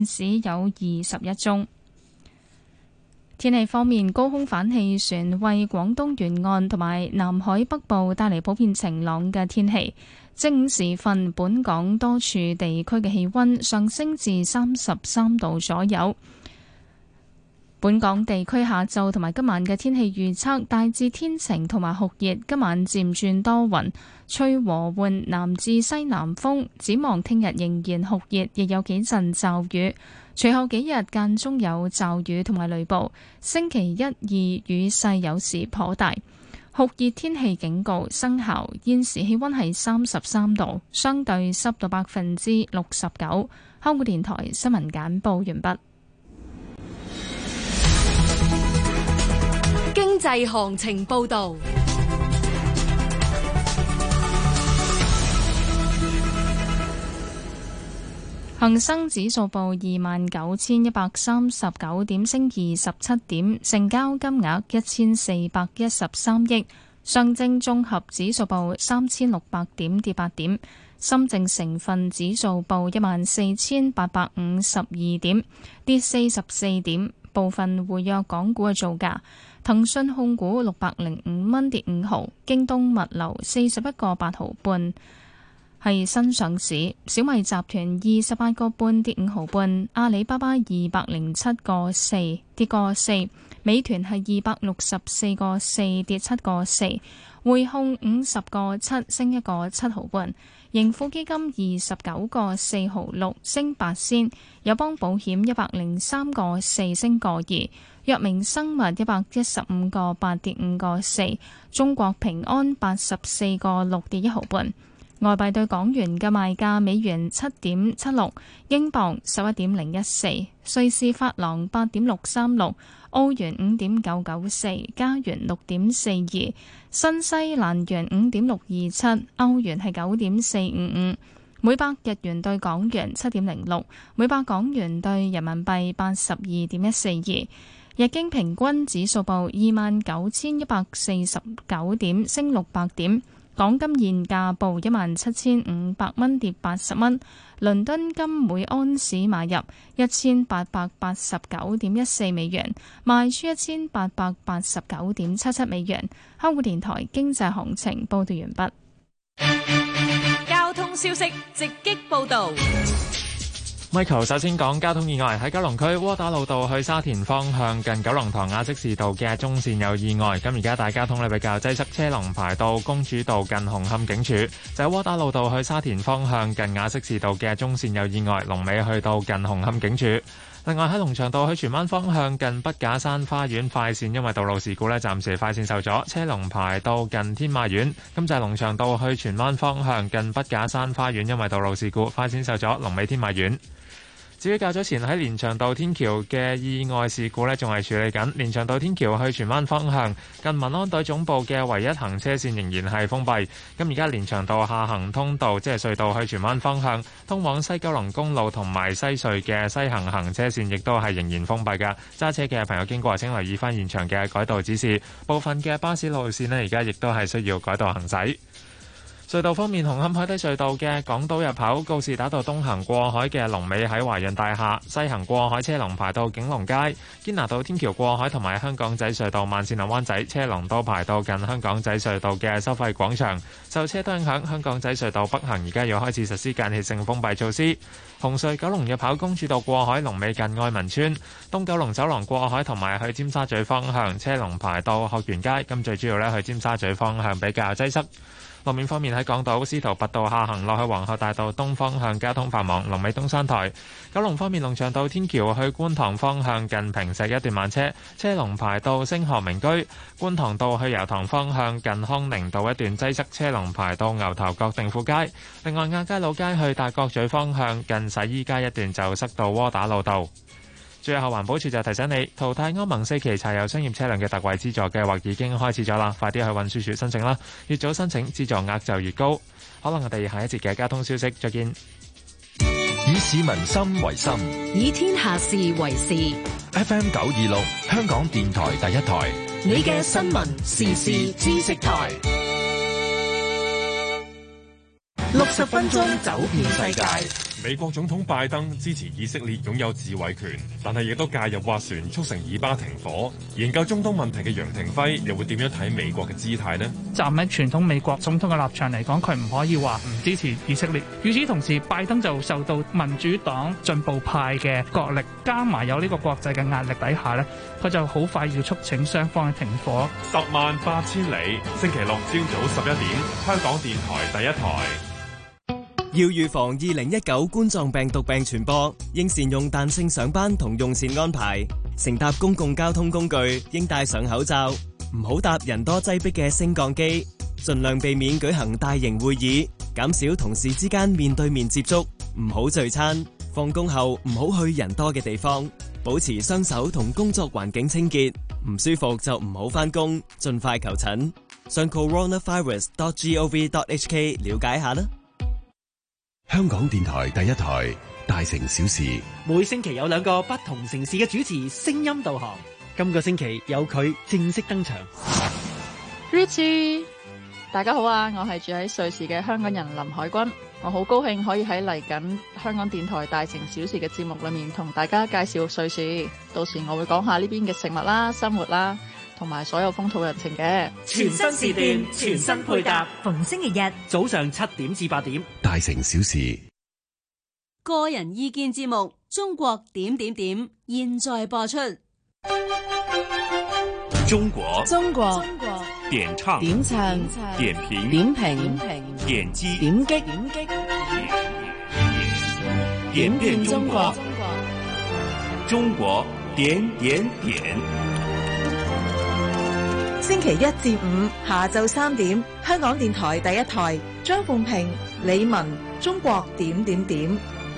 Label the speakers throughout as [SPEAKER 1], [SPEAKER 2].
[SPEAKER 1] 市有21宗。天氣方面，高空反氣旋為廣東沿岸同埋南海北部帶嚟普遍晴朗嘅天氣。正午時分，本港多處地區嘅氣溫上升至33度左右。本港地區下晝同埋今晚嘅天氣預測大致天晴同埋酷熱，今晚漸轉多雲，吹和緩南至西南風。展望聽日仍然酷熱，亦有幾陣驟雨。隨後幾日間中有驟雨同埋雷暴，星期1、2雨勢有時頗大。酷熱天氣警告生效，現時氣溫係33度，相對濕度69%。香港電台新聞簡報完畢。
[SPEAKER 2] 經濟行情報道。
[SPEAKER 1] 恒生指數報29,139點，升27點，成交金額1413億。上證綜合指數報3600點，跌8點。深證成分指數報14,852點，跌44點。部分活躍港股嘅造價：騰訊控股605蚊，跌5毫；京東物流41個8毫半。係新上市。小米集團28個半，跌5毫半。阿里巴巴207個4，跌個4。美團係264個4，跌7個4。匯控50個7，升1個7毫半。盈富基金29個4毫6，升8仙。友邦保險103個4，升個2。藥明生物115個8，跌5個4。中國平安84個6，跌1毫半。外幣對港元嘅賣價：美元7.76，英鎊11.014，瑞士法郎8.636，澳元5.994，加元6.42，新西蘭元5.627，歐元係9.455，每百日元對港元7.06，每百港元對人民幣82.142。日經平均指數報29,149點，升600點。港金現價報17,500蚊，跌80蚊。倫敦金每安士買入1889.14美元，賣出1889.77美元。香港電台經濟行情報道完畢。
[SPEAKER 2] 交通消息直擊報道。
[SPEAKER 3] Michael 首先講交通意外，喺九龍區窩打老道去沙田方向近九龍塘亞積士道嘅中線有意外，咁而家大交通比較擠塞，車龍排到公主道近紅磡警署。就喺窩打老道去沙田方向近亞積士道嘅中線有意外，龍尾去到近紅磡警署。另外喺龍翔道去荃灣方向近筆架山花園快線，因為道路事故暫時快線受阻，車龍排到近天馬苑。咁就係龍翔道去荃灣方向近筆架山花園，因為道路事故快線受阻，龍尾天馬苑。至於較早前喺連翔道天橋嘅意外事故仲係處理緊。連翔道天橋去荃灣方向近民安隊總部嘅唯一行車線仍然係封閉。咁而家連翔道下行通道即係隧道去荃灣方向通往西九龍公路同埋西隧嘅西行行車線亦都係仍然封閉㗎。揸車嘅朋友經過請留意返現場嘅改道指示。部分嘅巴士路線而家亦都係需要改道行駛。隧道方面，紅磡海底隧道嘅港島入口告士打道東行過海嘅龍尾喺華潤大廈，西行過海車龍排到景隆街。堅拿道天橋過海同埋香港仔隧道慢線落灣仔車龍都排到近香港仔隧道嘅收費廣場。受車多影響，香港仔隧道北行而家要開始實施間歇性封閉措施。紅隧九龍入口公主道過海龍尾近愛民村，東九龍走廊過海同埋去尖沙咀方向車龍排到學園街。咁最主要去尖沙咀方向比較擠塞。路面方面喺港島司徒拔道下行落去皇后大道東方向交通繁忙，龍尾東山台。九龍方面，龍翔道天橋去觀塘方向近坪石一段慢車，車龍排到星河名居。觀塘道去油塘方向近康寧道一段擠塞，車龍排到牛頭角定富街。另外亞皆老街去大角咀方向近洗衣街一段就塞到窩打老道。最後環保署就提醒你，淘汰歐盟4期柴油商業車輛嘅特惠資助計劃已經開始咗啦，快啲去運輸署申請啦，越早申請資助額就越高。可能我哋下一節嘅交通消息再見。
[SPEAKER 4] 以市民心為心，
[SPEAKER 2] 以天下事為事。
[SPEAKER 4] FM 926香港電台第一台，
[SPEAKER 2] 你嘅新聞時事知識台。6
[SPEAKER 5] 60分鐘走遍世界。
[SPEAKER 6] 美國總統拜登支持以色列擁有自衛權，但係亦都介入斡旋促成以巴停火。研究中東問題嘅楊廷輝又會點樣睇美國嘅姿態呢？
[SPEAKER 7] 站喺傳統美國總統嘅立場嚟講，佢唔可以話唔支持以色列。與此同時，拜登就受到民主黨進步派嘅角力，加埋有呢個國際嘅壓力底下呢，佢就好快要促請雙方嘅停火。
[SPEAKER 6] 108000里，星期六朝早11點，香港電台第一台。
[SPEAKER 8] 要預防2019冠狀病毒病傳播，應善用彈性上班同用膳安排。乘搭公共交通工具應戴上口罩，唔好搭人多擠迫嘅升降機，盡量避免舉行大型會議，減少同事之間面對面接觸，唔好聚餐。放工後唔好去人多嘅地方，保持雙手同工作環境清潔。唔舒服就唔好返工，盡快求診。上 coronavirus.gov.hk 了解下啦。
[SPEAKER 4] 香港電台第一台大城小事，
[SPEAKER 5] 每星期有2個不同城市嘅主持聲音導航。今個星期有佢正式登場。
[SPEAKER 9] Richie， 大家好啊！我係住喺瑞士嘅香港人林海軍，我好高興可以喺嚟緊香港電台大城小事嘅節目裏面同大家介紹瑞士。到時我會講下呢邊嘅食物啦、生活啦，同埋所有風土人情嘅。
[SPEAKER 5] 全新時段，全新配搭，
[SPEAKER 2] 逢星期日
[SPEAKER 5] 早上7點至8點，
[SPEAKER 4] 大城小事。
[SPEAKER 10] 個人意見節目《中國點點點》現在播出。
[SPEAKER 11] 中國點唱點評點擊點遍中國，中國點點點。
[SPEAKER 12] 星期1至5下晝3點，香港電台第一台，張鳳平、李文，中國點點點。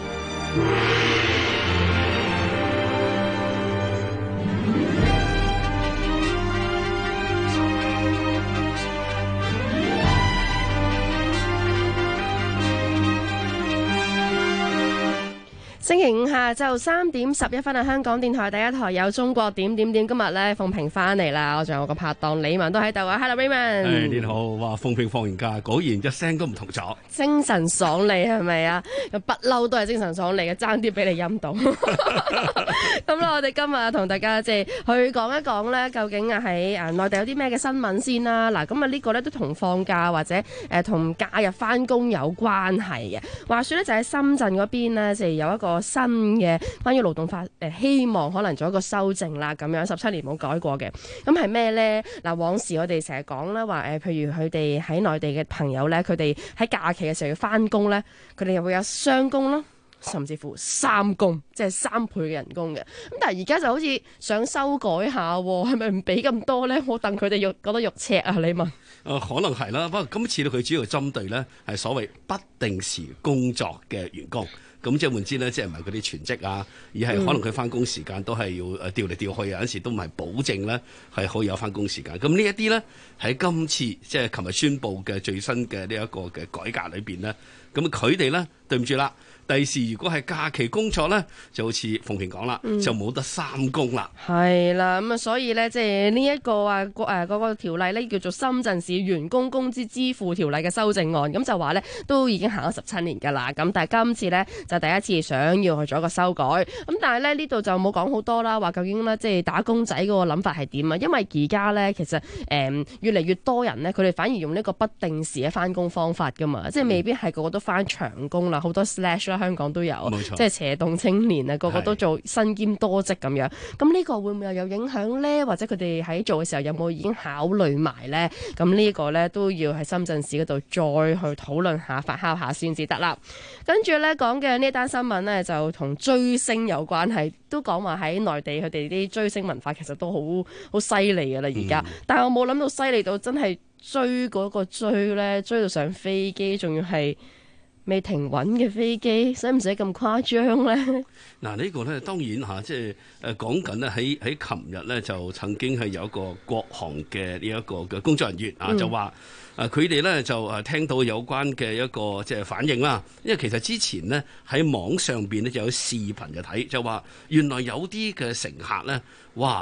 [SPEAKER 13] 星期5下晝3點11分啊！香港電台第一台有中國點點點。今日咧，鳳平翻嚟啦，我仲有我個拍檔李文都喺度啊。Hello Raymond，
[SPEAKER 14] 你好，哇！鳳平放完假，果然一聲都唔同咗，
[SPEAKER 13] 精神爽利係咪啊？不嬲都係精神爽利嘅，爭啲俾你陰到。咁啦，我哋今日同大家即係去講一講咧，究竟啊喺內地有啲咩嘅新聞先啦。嗱，咁啊呢個咧都同放假或者同假日翻工有關係嘅。話說咧就喺深圳嗰邊咧，就有一個新嘅關於勞動法希望可能做一個修正啦，咁樣17年冇改過嘅。咁係咩呢？嗱，往時我哋成日講咧話譬如佢哋喺內地嘅朋友咧，佢哋喺假期嘅時候要翻工咧，佢哋又會有雙工啦，甚至乎3工，即係3倍嘅人工嘅。咁但係而家就好似想修改下，係咪唔俾咁多呢？我戥佢哋覺得肉赤啊！你問？
[SPEAKER 14] 可能係啦，不過今次佢主要針對呢係所謂不定時工作嘅員工。咁即係換之咧，即係唔係嗰啲全職啊，而係可能佢翻工時間都係要調嚟調去，有陣時都唔係保證咧係可以有翻工時間。咁呢一啲咧喺今次即係琴日宣布嘅最新嘅呢一個嘅改革裏邊咧，咁佢哋咧對唔住啦。第時如果係假期工作咧，就好似鳳平講啦，就冇得3工啦。
[SPEAKER 13] 係啦，咁啊，所以咧，即係呢一個嗰個條例咧，叫做《深圳市員工工資支付條例》嘅修正案，咁就話咧都已經行咗17年㗎啦。咁但係今次咧就第一次想要去做一個修改。咁但係咧呢度就冇講好多啦，話究竟咧即係打工仔嗰個諗法係點啊？因為而家咧其實越嚟越多人咧，佢哋反而用呢個不定時嘅翻工方法㗎嘛，即係未必係個個都翻長工啦，好多 slash。香港都有，即係斜動青年啊，個個都做身兼多職咁樣。咁呢個會唔會有影響呢？或者佢哋喺做嘅時候有冇已經考慮埋呢？咁呢個呢都要喺深圳市嗰度再去討論下、發酵下先至得啦。跟住呢講嘅呢單新聞呢，就同追星有關係，都講話喺內地佢哋啲追星文化其實都好犀利㗎啦而家。但係我冇諗到犀利到真係追嗰個追呢，追到上飛機，仲要係未停穩嘅飛機，使唔使咁誇張呢？
[SPEAKER 14] 嗱，呢個呢當然嚇，即係講緊呢喺琴日呢就曾經係有一個國航嘅呢一個嘅工作人員啊，就話佢哋呢就聽到有關嘅一個即係反應啦。因為其實之前呢喺網上邊呢就有視頻就睇，就話原來有啲嘅乘客呢，哇！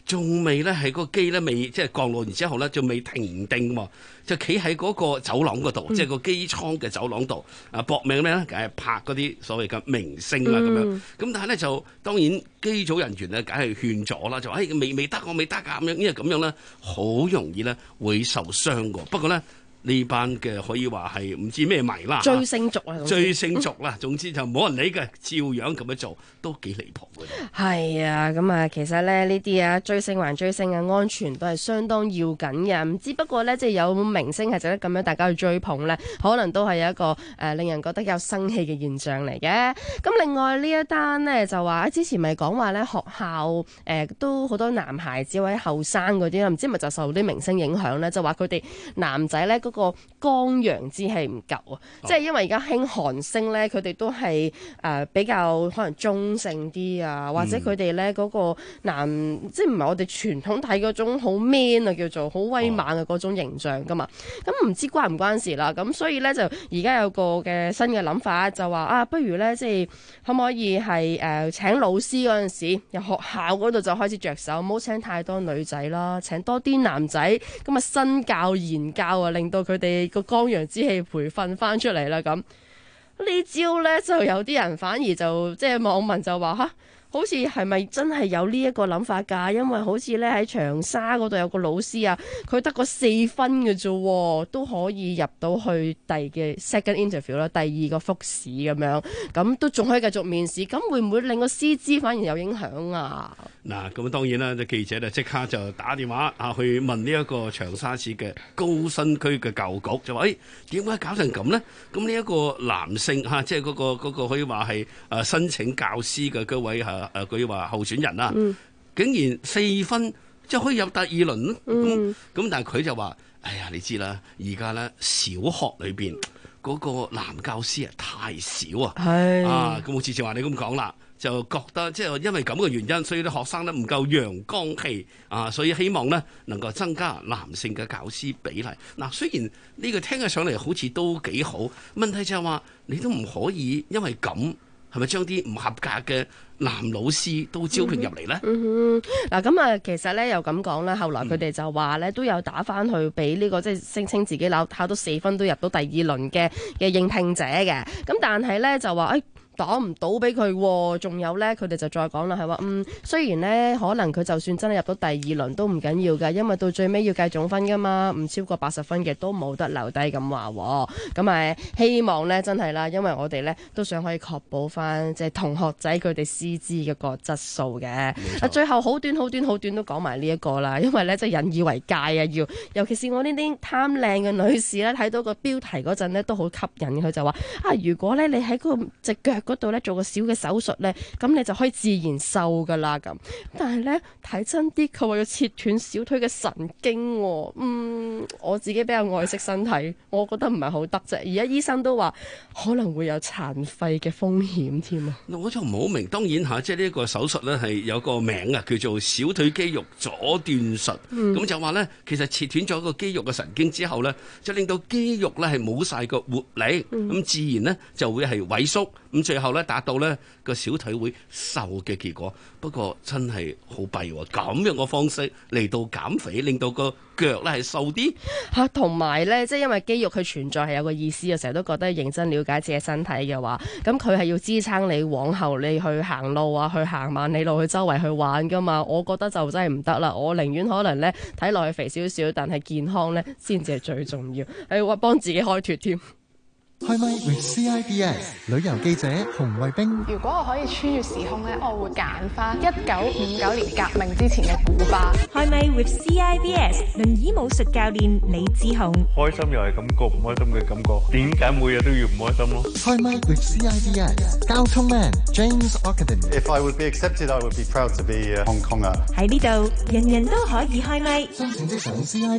[SPEAKER 14] 仲未咧係個機咧未即係降落完之後咧，仲未停定喎，就企喺嗰個走廊嗰度，即係個機艙嘅走廊度搏命咧，梗係拍嗰啲所謂嘅明星啦咁樣。咁但係咧就當然機組人員咧，梗係勸咗啦，就話未得我未得㗎咁樣，因為咁樣咧好容易咧會受傷㗎。不過咧。呢班嘅可以話係唔知咩迷啦，
[SPEAKER 13] 追星族啊，
[SPEAKER 14] 追星族啦，總之就冇人理嘅，照樣咁樣做，都幾離譜嘅。
[SPEAKER 13] 係啊，咁啊，其實咧呢啲啊追星還追星嘅安全都係相當要緊嘅。唔只不過咧，即係有明星係值得咁樣大家去追捧咧，可能都係一個令人覺得有生氣嘅現象嚟嘅。咁另外呢一單呢，就話之前咪講話咧學校都好多男孩子或者後生嗰啲啦，唔知咪就受啲明星影響咧，就話佢哋男仔咧嗰個剛陽之氣唔夠啊！即係因為而家興韓星咧，佢哋都係比較可能中性啲啊，或者佢哋咧嗰個即係唔係我哋傳統睇嗰種好 man 啊，叫做好威猛嘅嗰種形象噶嘛。咁唔知關唔關事啦？咁所以咧就而家有個嘅新嘅諗法，就話不如咧即係可唔可以係請老師嗰陣時，由學校嗰度就開始着手，唔好請太多女仔啦，請多啲男仔，咁啊身教言教啊，令到佢哋個剛陽之氣培訓翻出嚟啦。咁呢招呢，就有啲人反而就即係網民就話吓，好似係咪真係有呢一個諗法㗎？因為好似咧喺長沙嗰度有個老師啊，佢得個4分嘅啫，都可以入到去第嘅 second interview 啦，第2個複試咁樣，咁都仲可以繼續面試，咁會唔會令個師資反而有影響啊？
[SPEAKER 14] 嗱，咁當然啦，啲記者就即刻就打電話去問呢一個長沙市嘅高新區嘅教育局，就話點解搞成咁呢？咁呢一個男性即係嗰個可以話係申請教師嘅嗰位佢話候選人啦，竟然4分即係可以入第2輪咁但係佢就話：哎呀，你知啦，而家咧小學裏邊嗰個男教師太少啊，咁好似就話你咁講啦。就覺得即係因為咁嘅原因，所以啲學生咧唔夠陽光氣所以希望咧能夠增加男性嘅教師比例。嗱，雖然呢個聽起上嚟好似都幾好，問題就係話你都唔可以因為咁係咪將啲唔合格嘅男老師都招聘入嚟呢？
[SPEAKER 13] 嗱咁啊，其實咧又咁講啦，後來佢哋就話咧都有打翻去俾呢個即係聲稱自己考到4分都入到第2輪嘅應聘者嘅，咁但係咧就話擋唔到俾佢，仲有咧佢哋就再講啦，係話雖然咧可能佢就算真係入到第2輪都唔緊要㗎，因為到最尾要計總分㗎嘛，唔超過80分嘅都冇得留低咁話，咁希望咧真係啦，因為我哋咧都想可以確保翻即係同學仔佢哋師資嘅個質素嘅。最後好短都講埋呢一個啦，因為咧即係引以為戒啊，尤其是我呢啲貪靚嘅女士咧，睇到個標題嗰陣咧都好吸引，佢就話如果咧你喺嗰個隻腳嗰度咧做個小嘅手術咧，咁你就可以自然瘦噶啦咁。但係咧睇真啲，佢話要切斷小腿嘅神經。我自己比較愛惜身體，我覺得唔係好得啫。而家醫生都話可能會有殘廢嘅風險添啊。
[SPEAKER 14] 我就唔好明，當然即係呢個手術咧係有個名叫做小腿肌肉阻斷術。咁就話咧，其實切斷咗個肌肉嘅神經之後咧，就令到肌肉咧係冇晒個活力，咁自然咧就會係萎縮。咁最後咧達到咧個小腿會瘦嘅結果。不過真係好弊喎，咁樣嘅方式嚟到減肥，令到個腳咧係瘦啲
[SPEAKER 13] 嚇，同埋咧即係因為肌肉佢存在係有個意思啊，成日都覺得認真了解自己身體嘅話，咁佢係要支撐你往後你去行路啊，去行萬里路，去周圍去玩噶嘛。我覺得就真係唔得啦，我寧願可能咧睇落去肥少少，但係健康咧先至係最重要，係幫自己開脫添。
[SPEAKER 15] 開咪 with CIBS 旅遊記者洪慧冰。
[SPEAKER 16] 如果我可以穿越時空咧，我會揀翻1959年革命之前嘅古巴。
[SPEAKER 17] 開咪 with CIBS 輪椅武術教練李志雄。
[SPEAKER 18] 開心又係感覺，唔開心嘅感覺，點解每日都要唔開心咯？
[SPEAKER 15] 開咪 with CIBS 交通 man James Ockenden。
[SPEAKER 19] If I would be accepted, I would be proud to be a Hong Konger。
[SPEAKER 17] 喺呢度，人人都可以開咪。
[SPEAKER 15] 申請即上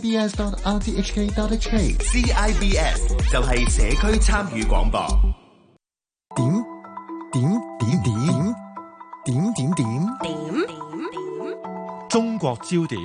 [SPEAKER 15] CIBS.RTHK.HK。
[SPEAKER 4] CIBS 就係社區參與廣播。
[SPEAKER 15] 點
[SPEAKER 20] 中國焦點。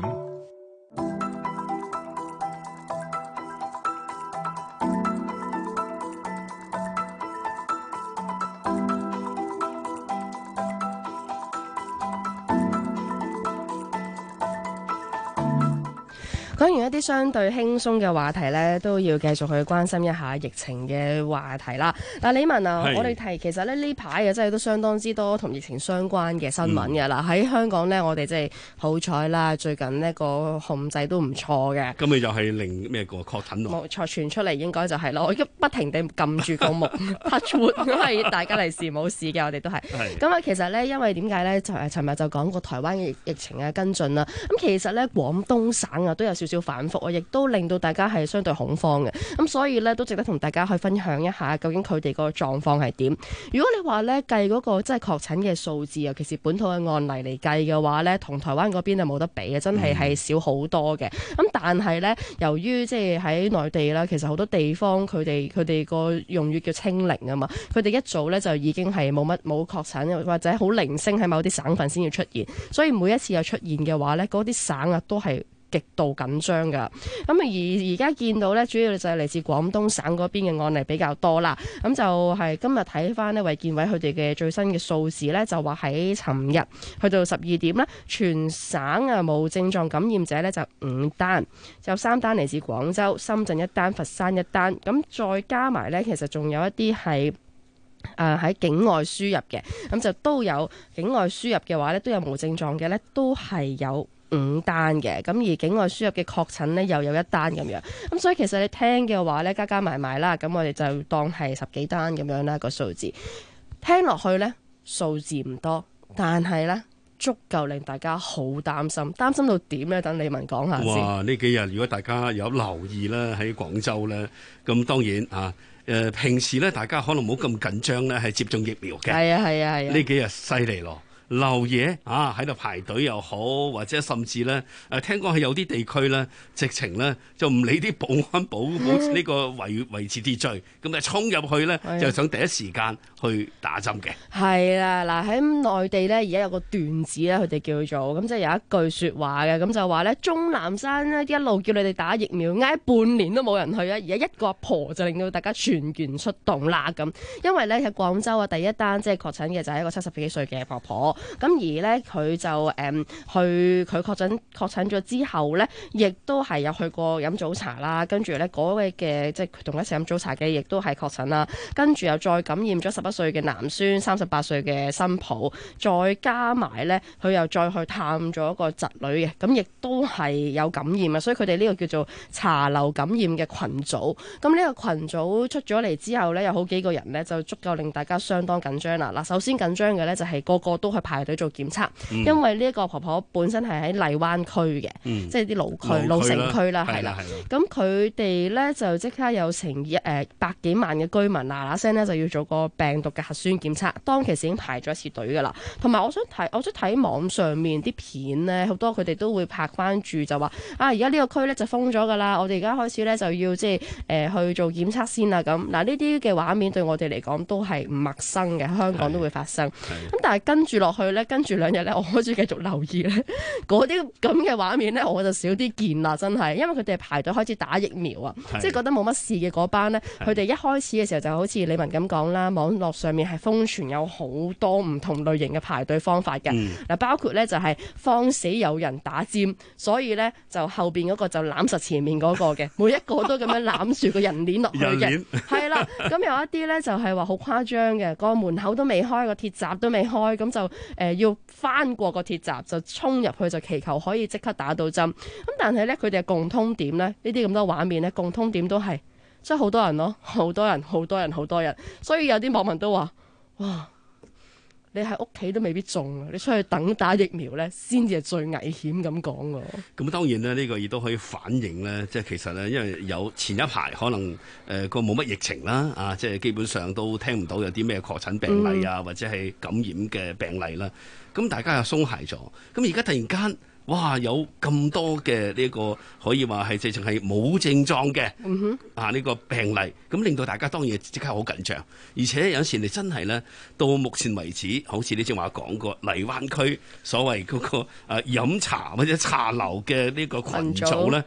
[SPEAKER 13] 講完一啲相對輕鬆嘅話題呢，都要繼續去關心一下疫情嘅話題啦。嗱，李文啊，我哋提其實咧呢排嘅真係都相當之多同疫情相關嘅新聞嘅啦。喺香港呢，我哋即係好彩啦，最近呢個控制都唔錯嘅。
[SPEAKER 14] 咁你就係令咩個確診
[SPEAKER 13] 冇錯，傳出嚟應該就係咯。我而家不停地撳住個木 touch wood，因為大家嚟事冇事嘅，我哋都係。咁啊，其實呢，因為點解呢？就尋日就講過台灣嘅疫情嘅跟進啦。咁其實呢，廣東省啊都有少少反覆啊，亦都令到大家係相對恐慌嘅。咁所以呢，都值得同大家去分享一下，究竟佢哋個狀況係點。如果你話呢，計嗰個即係確診嘅數字，尤其是本土嘅案例嚟計嘅話呢，同台灣嗰邊係冇得比嘅，真係少好多嘅。咁但係呢，由於即係喺內地啦，其實好多地方佢哋個用語叫清零啊嘛，佢哋一早呢就已經係冇確診，或者好零星喺某啲省份先要出現，所以每一次有出現嘅話呢，嗰啲省啊都係極度緊張㗎。咁而家見到呢，主要就係嚟自廣東省嗰邊嘅案例比較多啦。咁就係今日睇翻呢衛健委佢哋嘅最新嘅數字呢，就話喺尋日去到12點呢，全省啊無症狀感染者呢就5單，有3單嚟自廣州、深圳1單、佛山1單。咁再加埋呢，其實仲有一啲係喺境外輸入嘅，咁就都有境外輸入嘅話呢，都有無症狀嘅呢，都係有5單嘅。咁而境外輸入嘅確診呢，又有1單咁樣。咁所以其實你聽嘅話呢，加埋啦，咁我哋就當係10幾單咁樣啦，個數字聽落去呢，數字唔多，但係呢，足夠令大家好擔心到點呢？等李文講下先。
[SPEAKER 14] 哇！呢幾日如果大家有留意啦，喺廣州呢，咁當然啊。平時咧，大家可能冇咁緊張咧，係接種疫苗嘅。係啊。呢幾日犀利咯，漏夜啊喺度排隊又好，或者甚至咧聽講係有啲地區咧，直情咧就唔理啲保安保呢個維持秩序，咁就衝入去咧，就想第一時間去打針嘅。係啦，
[SPEAKER 13] 嗱喺內地咧，而家有個段子咧，佢哋叫做咁，即係有一句説話嘅，咁就話咧，鍾南山咧一路叫你哋打疫苗，挨半年都冇人去啊！而家一個阿婆就令到大家全員出動啦咁，因為咧喺廣州啊，第一單即係確診嘅就係一個70幾歲嘅婆婆，咁而咧佢就佢確診咗之後咧，亦都係有去過飲早茶啦，跟住咧嗰位嘅即係同一齊飲早茶嘅，亦都係確診啦，跟住又再感染咗11歲嘅男孫、38歲嘅新抱，再加埋咧佢又再去探咗個侄女嘅，咁亦都係有感染啊，所以佢哋呢個叫做茶樓感染嘅群組。咁呢個群組出咗嚟之後咧，有好幾個人咧就足夠令大家相當緊張啦。嗱，首先緊張嘅咧就係個個都去排隊做檢測，因為呢一個婆婆本身係喺荔灣區嘅，即係啲老城區啦，係啦。咁佢哋咧就即刻有成百幾萬嘅居民嗱聲咧就要做個病毒嘅核酸檢測，當其時已經排咗一次隊噶啦。同埋我想睇網上面啲片咧，好多佢哋都會拍翻住就話而家呢個區咧就封咗噶啦，我哋而家開始咧就要即係去做檢測先啦咁。嗱，呢啲嘅畫面對我哋嚟講都係唔陌生嘅，香港都會發生。咁但係跟住落去咧，跟住2日咧，我開始繼續留意咧，嗰啲咁嘅畫面咧，我就少啲見啦，真係，因為佢哋排隊開始打疫苗啊，即係覺得冇乜事嘅嗰班咧，佢哋一開始嘅時候就好似李文咁講啦，網絡上面係瘋傳有好多唔同類型嘅排隊方法嘅，嗱，包括咧就係慌死有人打尖，所以咧就後邊嗰個就攬實前面嗰個嘅，每一個都咁樣攬住個人鏈落去嘅，係啦，咁有一啲咧就係話好誇張嘅，個門口都未開，個鐵閘都未開，咁就要翻過個鐵閘就衝入去就祈求可以即刻打到針，咁但係咧佢哋嘅共通點咧，呢啲咁多畫面咧，共通點都係即係好多人咯，好多人，所以有啲網民都話：哇！你喺屋企都未必中啊！你出去等打疫苗咧，先至係最危險咁講喎。咁當然咧，呢個亦都可以反映咧，即係其實咧，因為有前一排可能個冇乜疫情啦，即係基本上都聽唔到有啲咩確診病例啊，或者係感染嘅病例啦。咁大家又鬆懈咗，咁而家突然間。哇！有咁多嘅呢個可以話係直情係冇症狀嘅呢個病例，咁令到大家當然即刻好緊張，而且有時你真係咧到目前為止，好似你正話講過荔灣區所謂嗰個飲茶或者茶樓嘅呢個群組咧。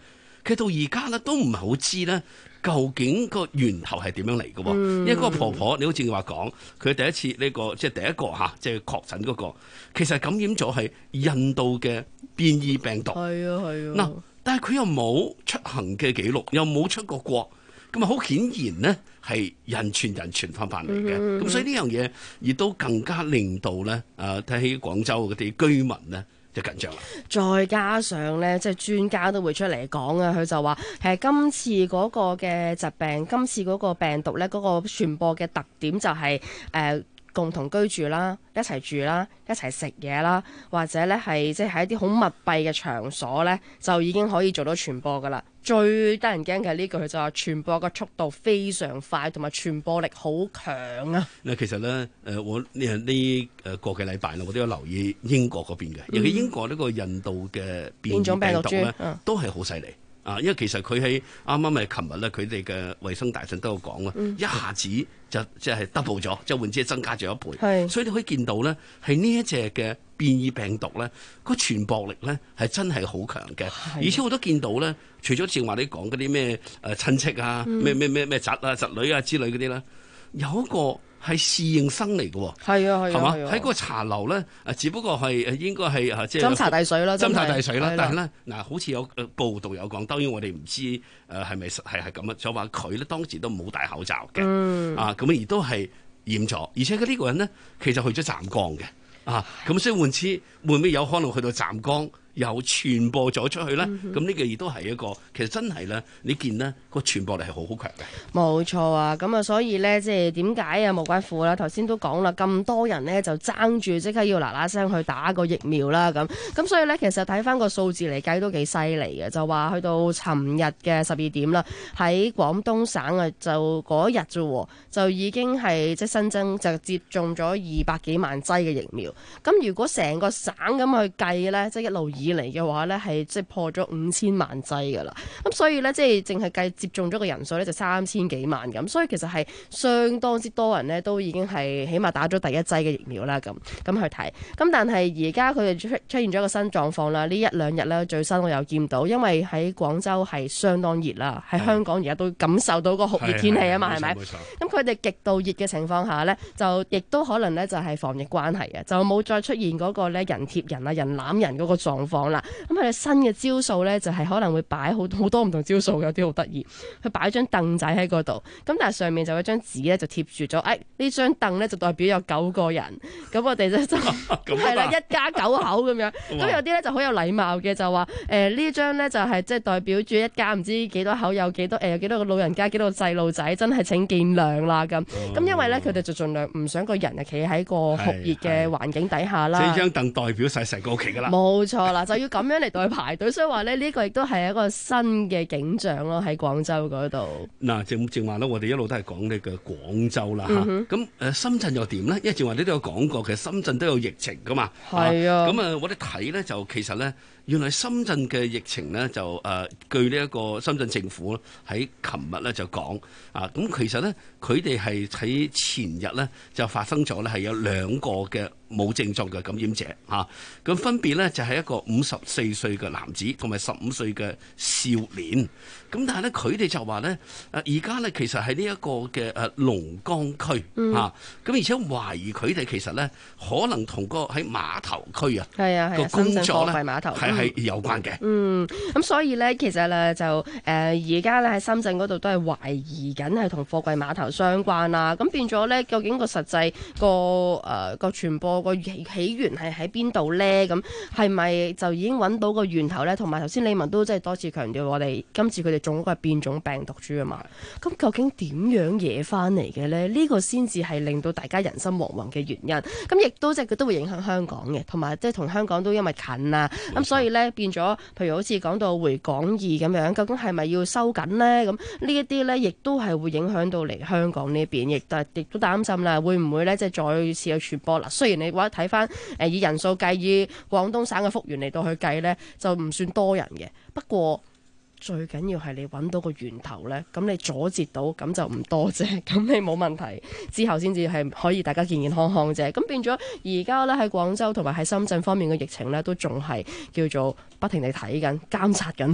[SPEAKER 14] 其實到而家咧都唔係好知咧。究竟個源頭係點樣嚟嘅？因為嗰個婆婆，你好似話講，佢第一次呢、個即係第一個嚇，即係確診嗰、個，其實感染咗係印度嘅變異病毒。
[SPEAKER 13] 係啊。
[SPEAKER 14] 嗱，但係佢又冇出行嘅記錄，又冇出過國，咁啊好顯然呢係人傳翻嚟嘅。咁所以呢樣嘢亦都更加令到咧睇起廣州嗰啲居民呢。緊張啦，
[SPEAKER 13] 再加上咧，即係專家都會出嚟講啊，佢就話今次嗰個嘅疾病，今次嗰個病毒咧，嗰個傳播嘅特點就係共同居住啦，一齊住啦，一齊食嘢啦，或者咧係即係喺一啲好密閉嘅場所咧，就已經可以做到傳播噶啦。最得人驚嘅係呢句，佢就話傳播嘅速度非常快，同埋傳播力好強啊！
[SPEAKER 14] 嗱，其實咧，我呢個幾禮拜我都有留意英國嗰邊嘅，尤其英國呢個印度嘅變種病毒咧，都係好犀利。因為其實佢喺啱啱係琴日咧，佢哋嘅衛生大臣都有講啊，一下子就即係 double 咗，即係換之增加咗一倍。所以你可以見到咧，係呢一隻嘅變異病毒咧，個傳播力咧係真係好強嘅。而且我都見到咧，除咗正話你講嗰啲咩親戚啊、咩侄啊、侄女啊之類嗰啲啦，有一個係侍應生嚟嘅喎，係嘛？喺個茶樓咧，只不過係應該係即係斟茶遞水啦，但係咧嗱，好似有報道有講，當然我哋唔知係咪係咁啊，就話佢咧當時都冇戴口罩嘅，咁而都係染咗，而且佢呢個人咧其實去咗湛江嘅，咁所以換之會唔會有可能去到湛江？又傳播咗出去咧，咁呢個亦都係一個，其實真係咧，你見呢個傳播力係好強嘅。
[SPEAKER 13] 冇錯啊，咁啊，所以咧，即係點解啊？無關乎啦，頭先都講啦，咁多人咧就爭住即刻要嗱嗱聲去打個疫苗啦，咁所以咧，其實睇翻個數字嚟計都幾犀利嘅，就話去到尋日嘅12點啦，喺廣東省啊，就嗰日啫，就已經係即係新增就接種咗200幾萬劑嘅疫苗。咁如果成個省咁去計咧，即係一路以嚟嘅話咧，係即係破咗5000萬劑噶啦。咁所以咧，即係淨係計接種咗嘅人數咧，就3000幾萬咁。所以其實係相當之多人咧，都已經係起碼打咗第一劑嘅疫苗啦。咁去睇。咁但係而家佢哋出現咗一個新狀況啦。呢一兩日咧，最新我又見到，因為喺廣州係相當熱啦，喺香港而家都感受到個酷熱天氣啊嘛，係咪？咁佢哋極度熱嘅情況下咧，就亦都可能咧就係防疫關係嘅，就冇再出現嗰個咧人貼人啊、人攬人嗰個狀況。啦，咁佢哋新嘅招數咧，就係可能會擺好多唔同招數，有啲好得意。佢擺張凳仔喺嗰度，咁但係上面就有張紙咧，就貼住咗。呢張凳咧就代表有9個人，咁我哋就係啦，一家9口咁樣。咁有啲咧就好有禮貌嘅，就話呢張咧就係即係代表住一家唔知幾多口，有幾多個老人家，幾多個細路仔，真係請見諒啦咁。咁因為咧佢哋就盡量唔想個人企喺個酷熱嘅環境底下啦。
[SPEAKER 14] 呢張凳代表晒成個屋企噶啦。
[SPEAKER 13] 冇錯啦。就要咁樣嚟到去排隊，所以話咧呢個亦都係一個新嘅景象咯，喺廣州嗰度。
[SPEAKER 14] 嗱，正話咧，我哋一路都係講呢個廣州啦嚇。咁深圳又點咧？因為正話你都有講過，其實深圳都有疫情噶嘛。係啊。咁我哋睇咧就其實咧，原來深圳嘅疫情咧就據呢一個深圳政府喺琴日咧就講咁其實咧佢哋係喺前日咧就發生咗咧係有2個嘅冇症狀嘅感染者咁分別咧就係一個54歲嘅男子同埋15歲嘅少年。咁但係咧佢哋就話咧而家咧其實係呢一個嘅龍崗區咁而且懷疑佢哋其實咧可能同個喺碼頭區個工作咧係有關嘅。
[SPEAKER 13] 咁所以咧其實咧就而家咧喺深圳嗰度都係懷疑緊係同貨櫃碼頭相關啦。咁變咗咧究竟個實際個傳播個起源係喺邊度咧？咁係咪就已經揾到個源頭咧？同埋頭先李文都真係多次強調，我哋今次佢哋中嗰個係變種病毒株啊嘛。咁究竟點樣惹翻嚟嘅咧？呢個先至係令到大家人心惶惶嘅原因。咁亦都即係佢都會影響香港嘅，同埋即係同香港都因為近啊。咁所以咧變咗，譬如好似講到回港易咁樣，究竟係咪要收緊咧？咁呢一啲咧，亦都係會影響到嚟香港呢邊，亦都擔心啦，會唔會咧即係再次去傳播啦？雖然你話睇翻以人數計，以廣東省嘅幅員嚟到去計咧，就唔算多人嘅。不過最緊要係你揾到個源頭咧，咁你阻截到咁就唔多啫，咁你冇問題，之後先至係可以大家健健康康啫。咁變咗而家咧喺廣州同埋喺深圳方面嘅疫情咧，都仲係叫做不停地睇緊、監察緊。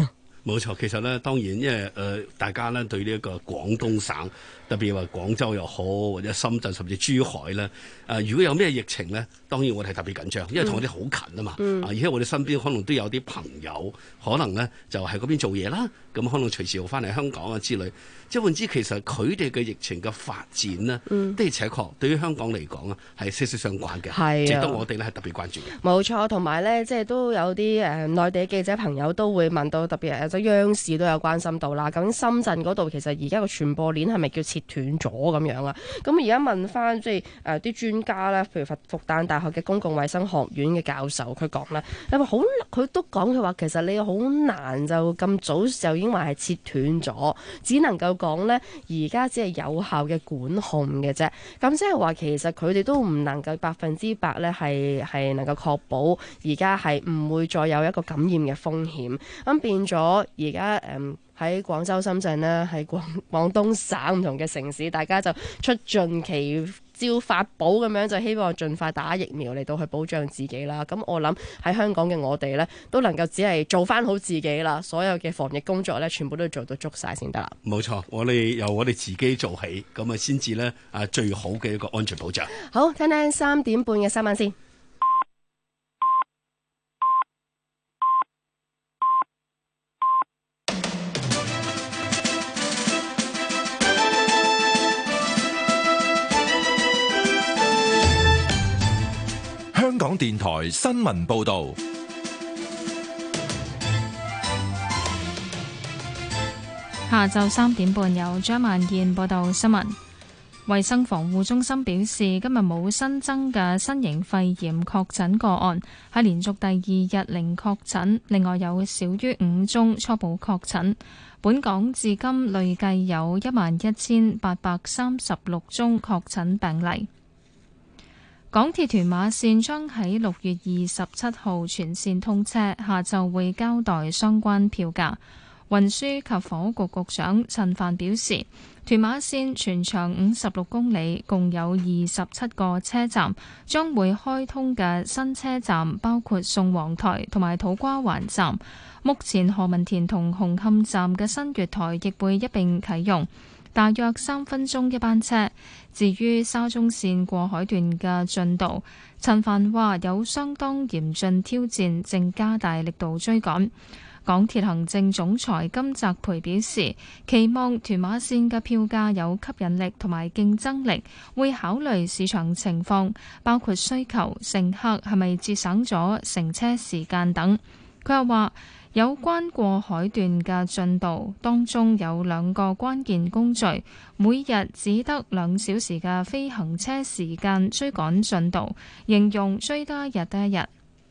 [SPEAKER 14] 冇錯，其實咧當然，因為大家咧對呢一個廣東省，特別話廣州又好，或者深圳甚至珠海咧，如果有咩疫情咧，當然我哋係特別緊張，因為同我哋好近啊嘛。而且我哋身邊可能都有啲朋友，可能咧就喺嗰邊做嘢啦，咁可能隨時要翻嚟香港啊之類。即係換之，其實佢哋嘅疫情嘅發展呢，的而且確對於香港嚟講啊，係息息相關嘅，值得我哋咧係特別關注嘅。
[SPEAKER 13] 冇錯，同埋咧，即係都有啲內地記者朋友都會問到，特別即央視都有關心到啦。究竟深圳嗰度其實而家個傳播鏈係咪叫切斷咗咁樣啊？咁而家問翻即係啲專家咧，譬如復旦大學嘅公共衛生學院嘅教授，佢講咧，佢都講佢話其實你好難就咁早就已經話係切斷咗，只能夠講呢，而家只係有效嘅管控嘅啫。咁即係話其實佢哋都唔能夠100%呢係能夠確保而家係唔會再有一個感染嘅風險。咁變咗而家喺廣州、深圳呢，喺廣東省唔同嘅城市，大家就出盡奇招法寶咁樣，就希望盡快打疫苗嚟到去保障自己啦。咁我諗喺香港嘅我哋呢，都能夠只係做翻好自己啦。所有嘅防疫工作呢，全部都要做到足晒先得啦。
[SPEAKER 14] 冇錯，我哋由我哋自己做起，咁啊先至呢最好嘅一個安全保障。
[SPEAKER 13] 好，聽聽3點半嘅新聞先。
[SPEAKER 20] 香港電台新聞報導，
[SPEAKER 1] 下晝3點半有張萬燕報道新聞。衛生防護中心表示，今日冇新增嘅新型肺炎確診個案，係連續第2日零確診。另外有少於5宗初步確診。本港至今累計有11,836宗確診病例。港鐵屯馬線將喺6月27號全線通車，下晝會交代相關票價。運輸及房屋局局長陳帆表示，屯馬線全長56公里，共有27個車站，將會開通嘅新車站包括宋皇臺同埋土瓜灣站。目前何文田同紅磡站嘅新月台亦會一並啟用，大約3分鐘一班車。至於沙中線過海段嘅進度，陳帆話有相當嚴峻挑戰，正加大力度追趕。港鐵行政總裁金澤培表示，期望屯馬線嘅票價有吸引力同埋競爭力，會考慮市場情況，包括需求、乘客係咪節省咗乘車時間等。佢又話，有關過海段嘅進度當中有2個關鍵工序，每日只得2小時嘅非行車時間追趕進度，形容追多一日得一日。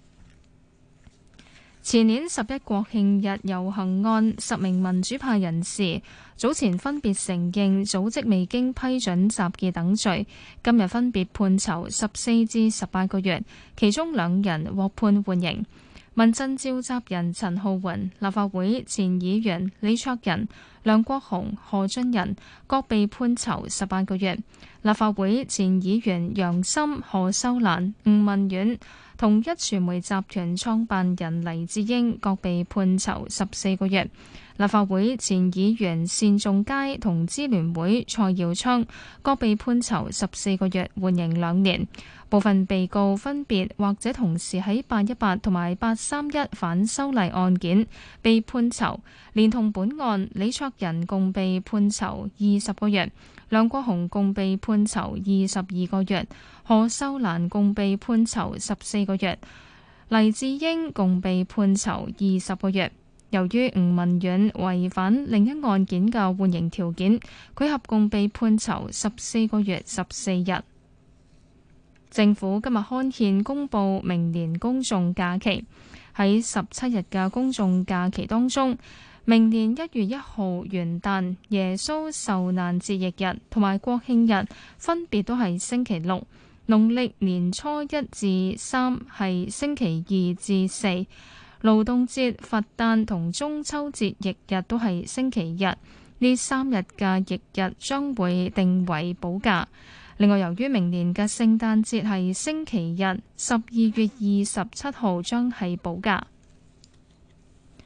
[SPEAKER 1] 前年11國慶日遊行案10名民主派人士早前分別承認組織未經批准集結等罪，今日分別判囚14至18個月，其中2人獲判緩刑。民陣召集人陳浩桓、立法會前議員李卓人、梁國雄、何俊仁各被判囚18個月。立法會前議員楊森、何秀蘭、吳文遠同壹傳媒集團創辦人黎智英各被判囚14個月。立法會前議員單仲偕同支聯會蔡耀昌各被判囚14個月，緩刑2年。部分被告分別或者同時喺818同埋831反修例案件被判囚，連同本案，李卓人共被判囚20個月，梁國雄共被判囚22個月，何秀蘭共被判囚14個月，黎智英共被判囚20個月。由於吳文遠違反另一案件嘅緩刑條件，佢合共被判囚14個月14日。政府今日刊憲公布明年公眾假期，喺17日嘅公眾假期當中，明年1月1號元旦、耶穌受難節翌日同埋國慶日分別都係星期六，農曆年初1至3係星期2至4，勞動節、佛誕同中秋節翌日都係星期日，呢3日嘅翌日將會定為補假。另外，由於明年嘅聖誕節係星期日，12月27號將係補假。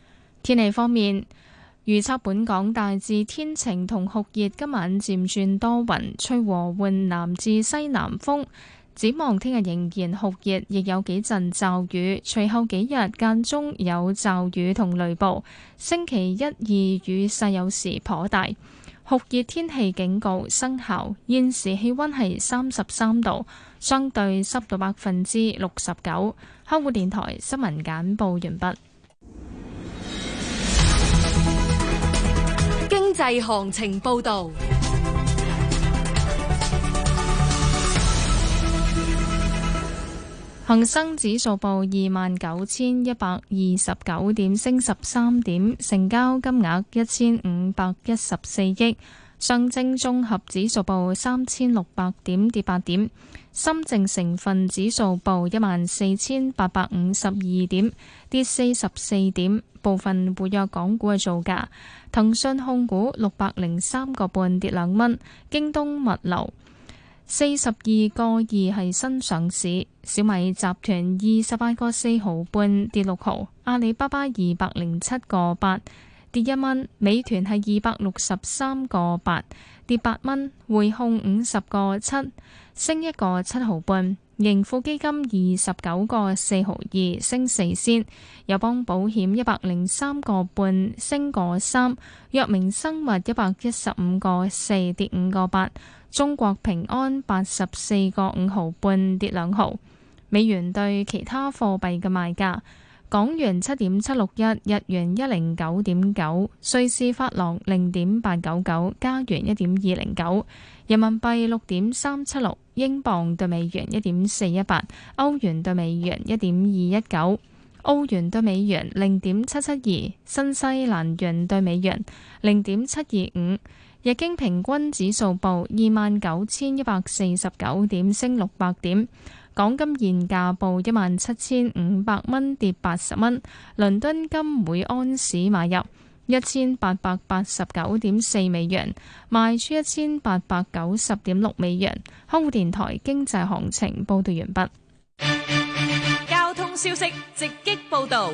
[SPEAKER 1] 天氣方面，預測本港大致天晴同酷熱，今晚漸轉多雲，吹和緩南至西南風。展望聽日仍然酷熱，亦有幾陣驟雨，隨後幾日間中有驟雨同雷暴。星期一、2雨勢有時頗大，酷熱天氣警告生效。現時氣溫係33度，相對濕度69%。香港電台新聞簡報完畢。
[SPEAKER 2] 經濟行情報導。
[SPEAKER 1] 恒生指數報29,129點，升13點，成交金額1514億。上證綜合指數報3600點，跌8點。深證成分指數報14,852點，跌44點。部分活躍港股嘅造價：騰訊控股603個半，跌2蚊；京東物流42個2係新上市，小米集團28個4毫半，跌6毫；阿里巴巴207個8，跌1蚊；美團係263個8，跌8蚊；匯控50個7，升1個7毫半；盈富基金29個4毫2，升4仙；友邦保險103個半，升個3；藥明生物115個4，跌5個8；中國平安84個5毫半，跌2毫。美元對其他貨幣嘅賣價：港元7.761，日元109.9，瑞士法郎0.899，加元1.209，人民幣6.376，英鎊對美元1.418，歐元對美元1.219，澳元對美元0.772，新西蘭元對美元0.725。日經平均指數報29,149點，升600點。港金現價報17,500蚊，跌80蚊。倫敦金每安士買入1,889.4美元，賣出1,890.6美元。香港電台經濟行情報道完畢。
[SPEAKER 2] 交通消息直擊報道。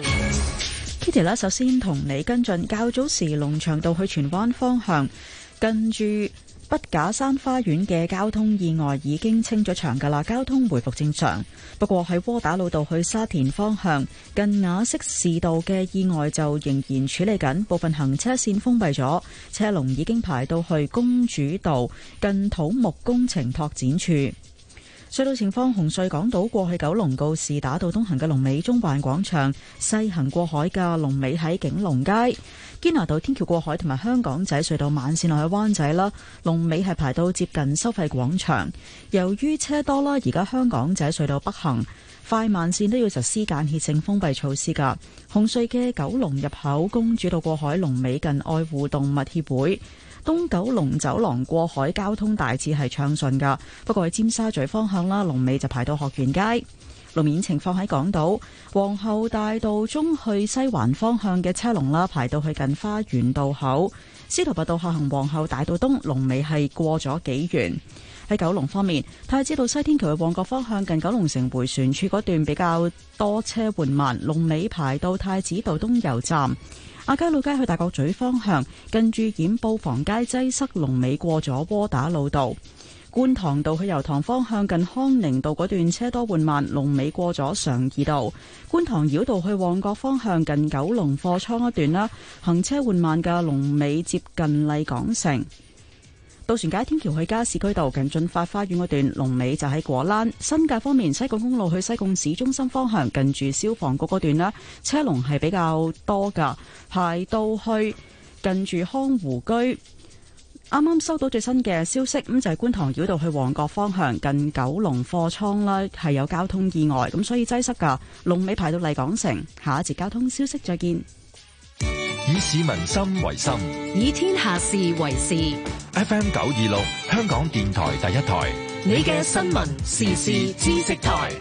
[SPEAKER 21] Kitty 啦，首先同你跟進較早時龍翔道去荃灣方向，近住筆架山花園嘅交通意外已經清咗場㗎啦，交通回復正常。不過喺窩打老道去沙田方向，近雅息士道嘅意外就仍然處理緊，部分行車線封閉咗，車龍已經排到去公主道近土木工程拓展處。隧道情況：紅隧港島過去九龍告士打道東行嘅龍尾中環廣場，西行過海嘅龍尾喺景隆街。堅拿道天橋過海同埋香港仔隧道慢線落去灣仔啦，龍尾係排到接近收費廣場。由於車多啦，而家香港仔隧道北行快慢線都要實施間歇性封閉措施㗎。紅隧嘅九龍入口公主道過海龍尾近愛護動物協會。東九龍走廊過海交通大致係暢順㗎，不過喺尖沙咀方向啦，龍尾就排到學園街。路面情況喺港島皇后大道中去西環方向嘅車龍啦，排到去近花園道口。司徒拔道下行皇后大道東龍尾係過咗紀元。喺九龍方面，太子道西天橋去旺角方向近九龍城迴旋處嗰段比較多車緩慢，龍尾排到太子道東油站。亞皆老街去大角咀方向近住染布房街擠塞，龍尾過咗窩打老道。觀塘道去油塘方向近康寧道嗰段車多緩慢，龍尾過咗常怡道。觀塘繞道去旺角方向近九龍貨倉一段啦，行車緩慢嘅龍尾接近麗港城。渡船街天橋去加士居道近駿發花園嗰段龍尾就喺果欄。新界方面，西貢公路去西貢市中心方向近住消防局嗰段啦，車龍係比較多噶，排到去近住康湖居。啱啱收到最新嘅消息，咁就係觀塘繞道去旺角方向近九龍貨倉啦，係有交通意外，咁所以擠塞噶，龍尾排到麗港城。下一節交通消息再見。
[SPEAKER 20] 以市民心為心，
[SPEAKER 2] 以天下事為事。
[SPEAKER 20] FM 926，香港電台第一台，
[SPEAKER 2] 你嘅新聞時事知識台，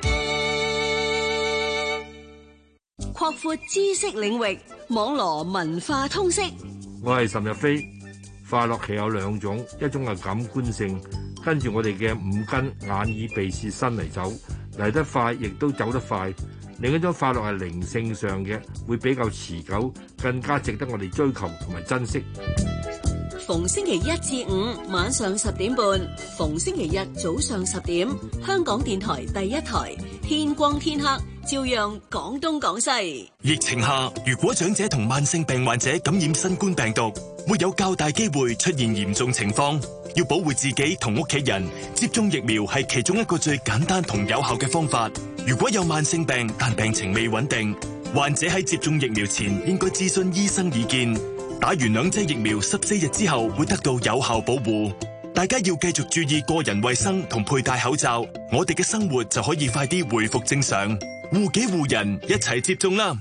[SPEAKER 10] 擴闊知識領域，網羅文化通識。
[SPEAKER 22] 我係岑日飛。快樂期有兩種，一種係感官性，跟住我哋嘅五根眼耳鼻舌身嚟走，嚟得快亦都走得快。 另一種快樂係靈性上嘅，會比較持久，更加值得我哋追求同埋珍惜。
[SPEAKER 10] 逢星期一至五晚上10點半，逢星期日早上10點，香港電台第一台，天光天黑，照樣講東講西。
[SPEAKER 3] 疫情下，如果長者同慢性病患者感染新冠病毒，會有較大機會出現嚴重情況。要保護自己同屋企人，接種疫苗係其中一個最簡單同有效嘅方法。如果有慢性病但病情未穩定，患者喺接種疫苗前應該諮詢醫生意見。打完2劑疫苗14日之後會得到有效保護。大家要繼續注意個人衛生同佩戴口罩，我哋嘅生活就可以快啲回復正常。護己護人，一齊接種啦！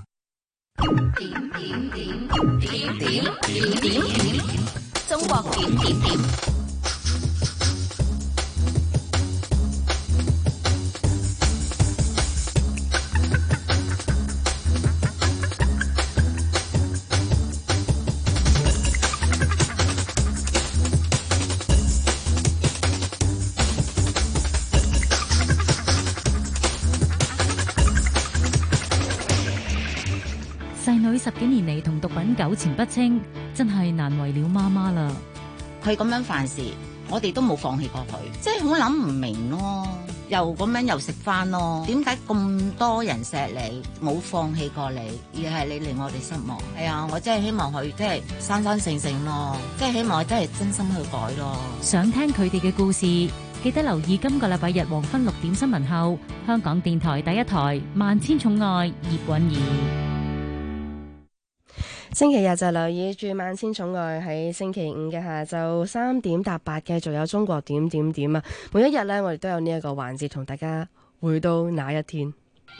[SPEAKER 2] 中國點。
[SPEAKER 7] 細女10幾年嚟同毒品糾纏不清，真係難為了媽媽啦。
[SPEAKER 23] 佢咁樣犯事，我哋都冇放棄過佢，即係我諗唔明咯，又咁樣又食翻咯，點解咁多人錫你，冇放棄過你，而係你令我哋失望？係啊，我真係希望佢即係生生性性咯，即係希望真係真心去改咯。
[SPEAKER 7] 想聽佢哋嘅故事，記得留意今個禮拜日黃昏6點新聞後，香港電台第一台《萬千寵愛》葉韻儀。
[SPEAKER 13] 星期日就留意住萬千寵愛，喺星期五嘅下晝3點搭8嘅，仲有中國點點點啊！每一日呢，我哋都有呢一個環節同大家回到那一天。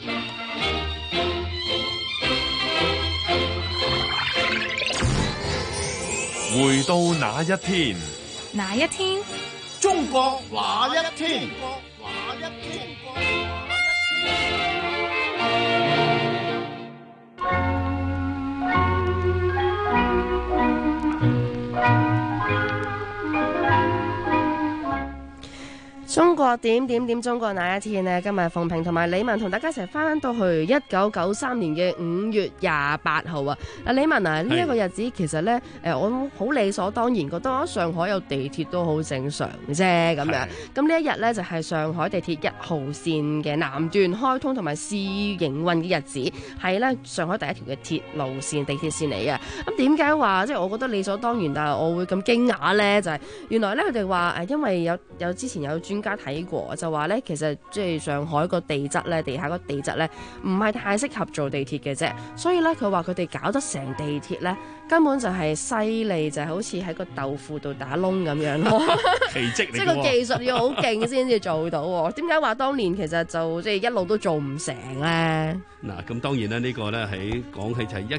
[SPEAKER 6] 回到那一天，
[SPEAKER 2] 哪一天？
[SPEAKER 11] 中國那一天？
[SPEAKER 13] 中國點點點，中國那一天呢？今日鳳萍同埋李文同大家一齊翻到去1993年嘅5月28號啊！嗱，李文啊，呢一個日子其實呢，我好理所當然覺得上海有地鐵都好正常啫咁樣。咁呢一日呢，就係上海地鐵1號線嘅南段開通同埋試營運嘅日子，係呢上海第一條嘅鐵路線地鐵線嚟嘅。咁點解話即係我覺得理所當然，但係我會咁驚訝呢？就係原來呢，佢哋話因為有之前有專家睇過，就話咧，其實即係上海個地質咧，地下個地質咧，唔係太適合做地鐵嘅啫。所以咧，佢話佢哋搞得成地鐵咧，根本就係犀利，就係好似喺個豆腐度打窿咁樣咯。
[SPEAKER 14] 奇蹟嚟嘅喎，
[SPEAKER 13] 即係個技術要好勁先至做到。點解話當年其實就即係一路都做唔成咧？
[SPEAKER 14] 嗱，咁當然啦，呢個咧喺講起就係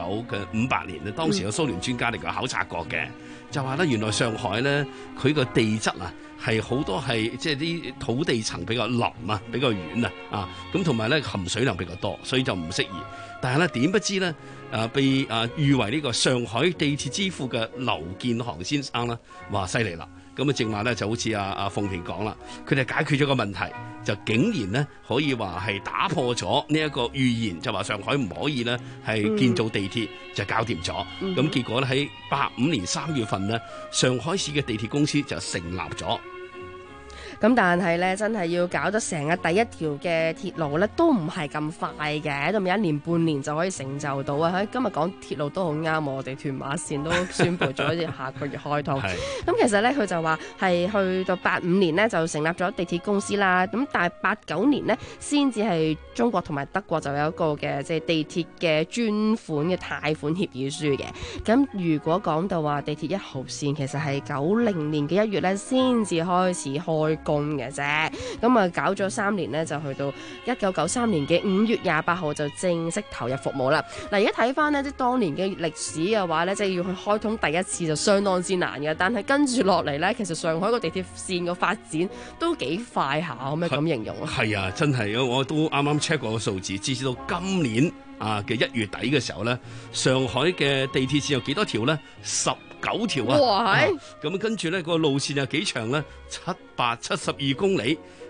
[SPEAKER 14] 1958年咧，當時有蘇聯專家嚟個考察過嘅，就話咧原來上海咧佢個地質啊係好多係即係啲土地層比較腍啊，比較軟啊，咁同埋咧含水量比較多，所以就唔適宜。但係咧點不知咧被譽為呢個上海地鐵之父嘅劉建航先生啦，話犀利啦！咁啊，正話咧就好似阿鳳萍講啦，佢哋解決咗個問題，就竟然咧可以話係打破咗呢一個預言，就話上海唔可以咧係建造地鐵，就搞掂咗。咁結果咧喺85年3月份咧，上海市嘅地鐵公司就成立咗。
[SPEAKER 13] 咁但係咧，真係要搞得成嘅第一條嘅鐵路咧，都唔係咁快嘅，都唔係1年半年就可以成就到啊！今日講鐵路都好啱，我哋屯馬線都宣布咗下個月開通。咁其實咧，佢就話係去到85年呢，就成立咗地鐵公司啦。咁但係89年呢，先至係中國同埋德國就有一個嘅即係地鐵嘅專款嘅貸款協議書嘅。咁如果講到話地鐵1號線，其實係90年嘅1月咧，先至開始開工嘅啫，咁啊搞咗3年呢，就去到1993年嘅5月28號就正式投入服務啦。嗱，而家睇翻呢，即係當年嘅歷史嘅話呢，即係要去開通第一次就相當之難嘅。但係跟住落嚟呢，其實上海個地鐵線嘅發展都幾快下，可唔可以咁形容啊？係
[SPEAKER 14] 啊，真係我都啱啱 check 過個數字，至到今年嘅1月底嘅時候呢，上海嘅地鐵線有幾多條呢？19條啊！咁跟住呢個路線有幾長呢？772公里。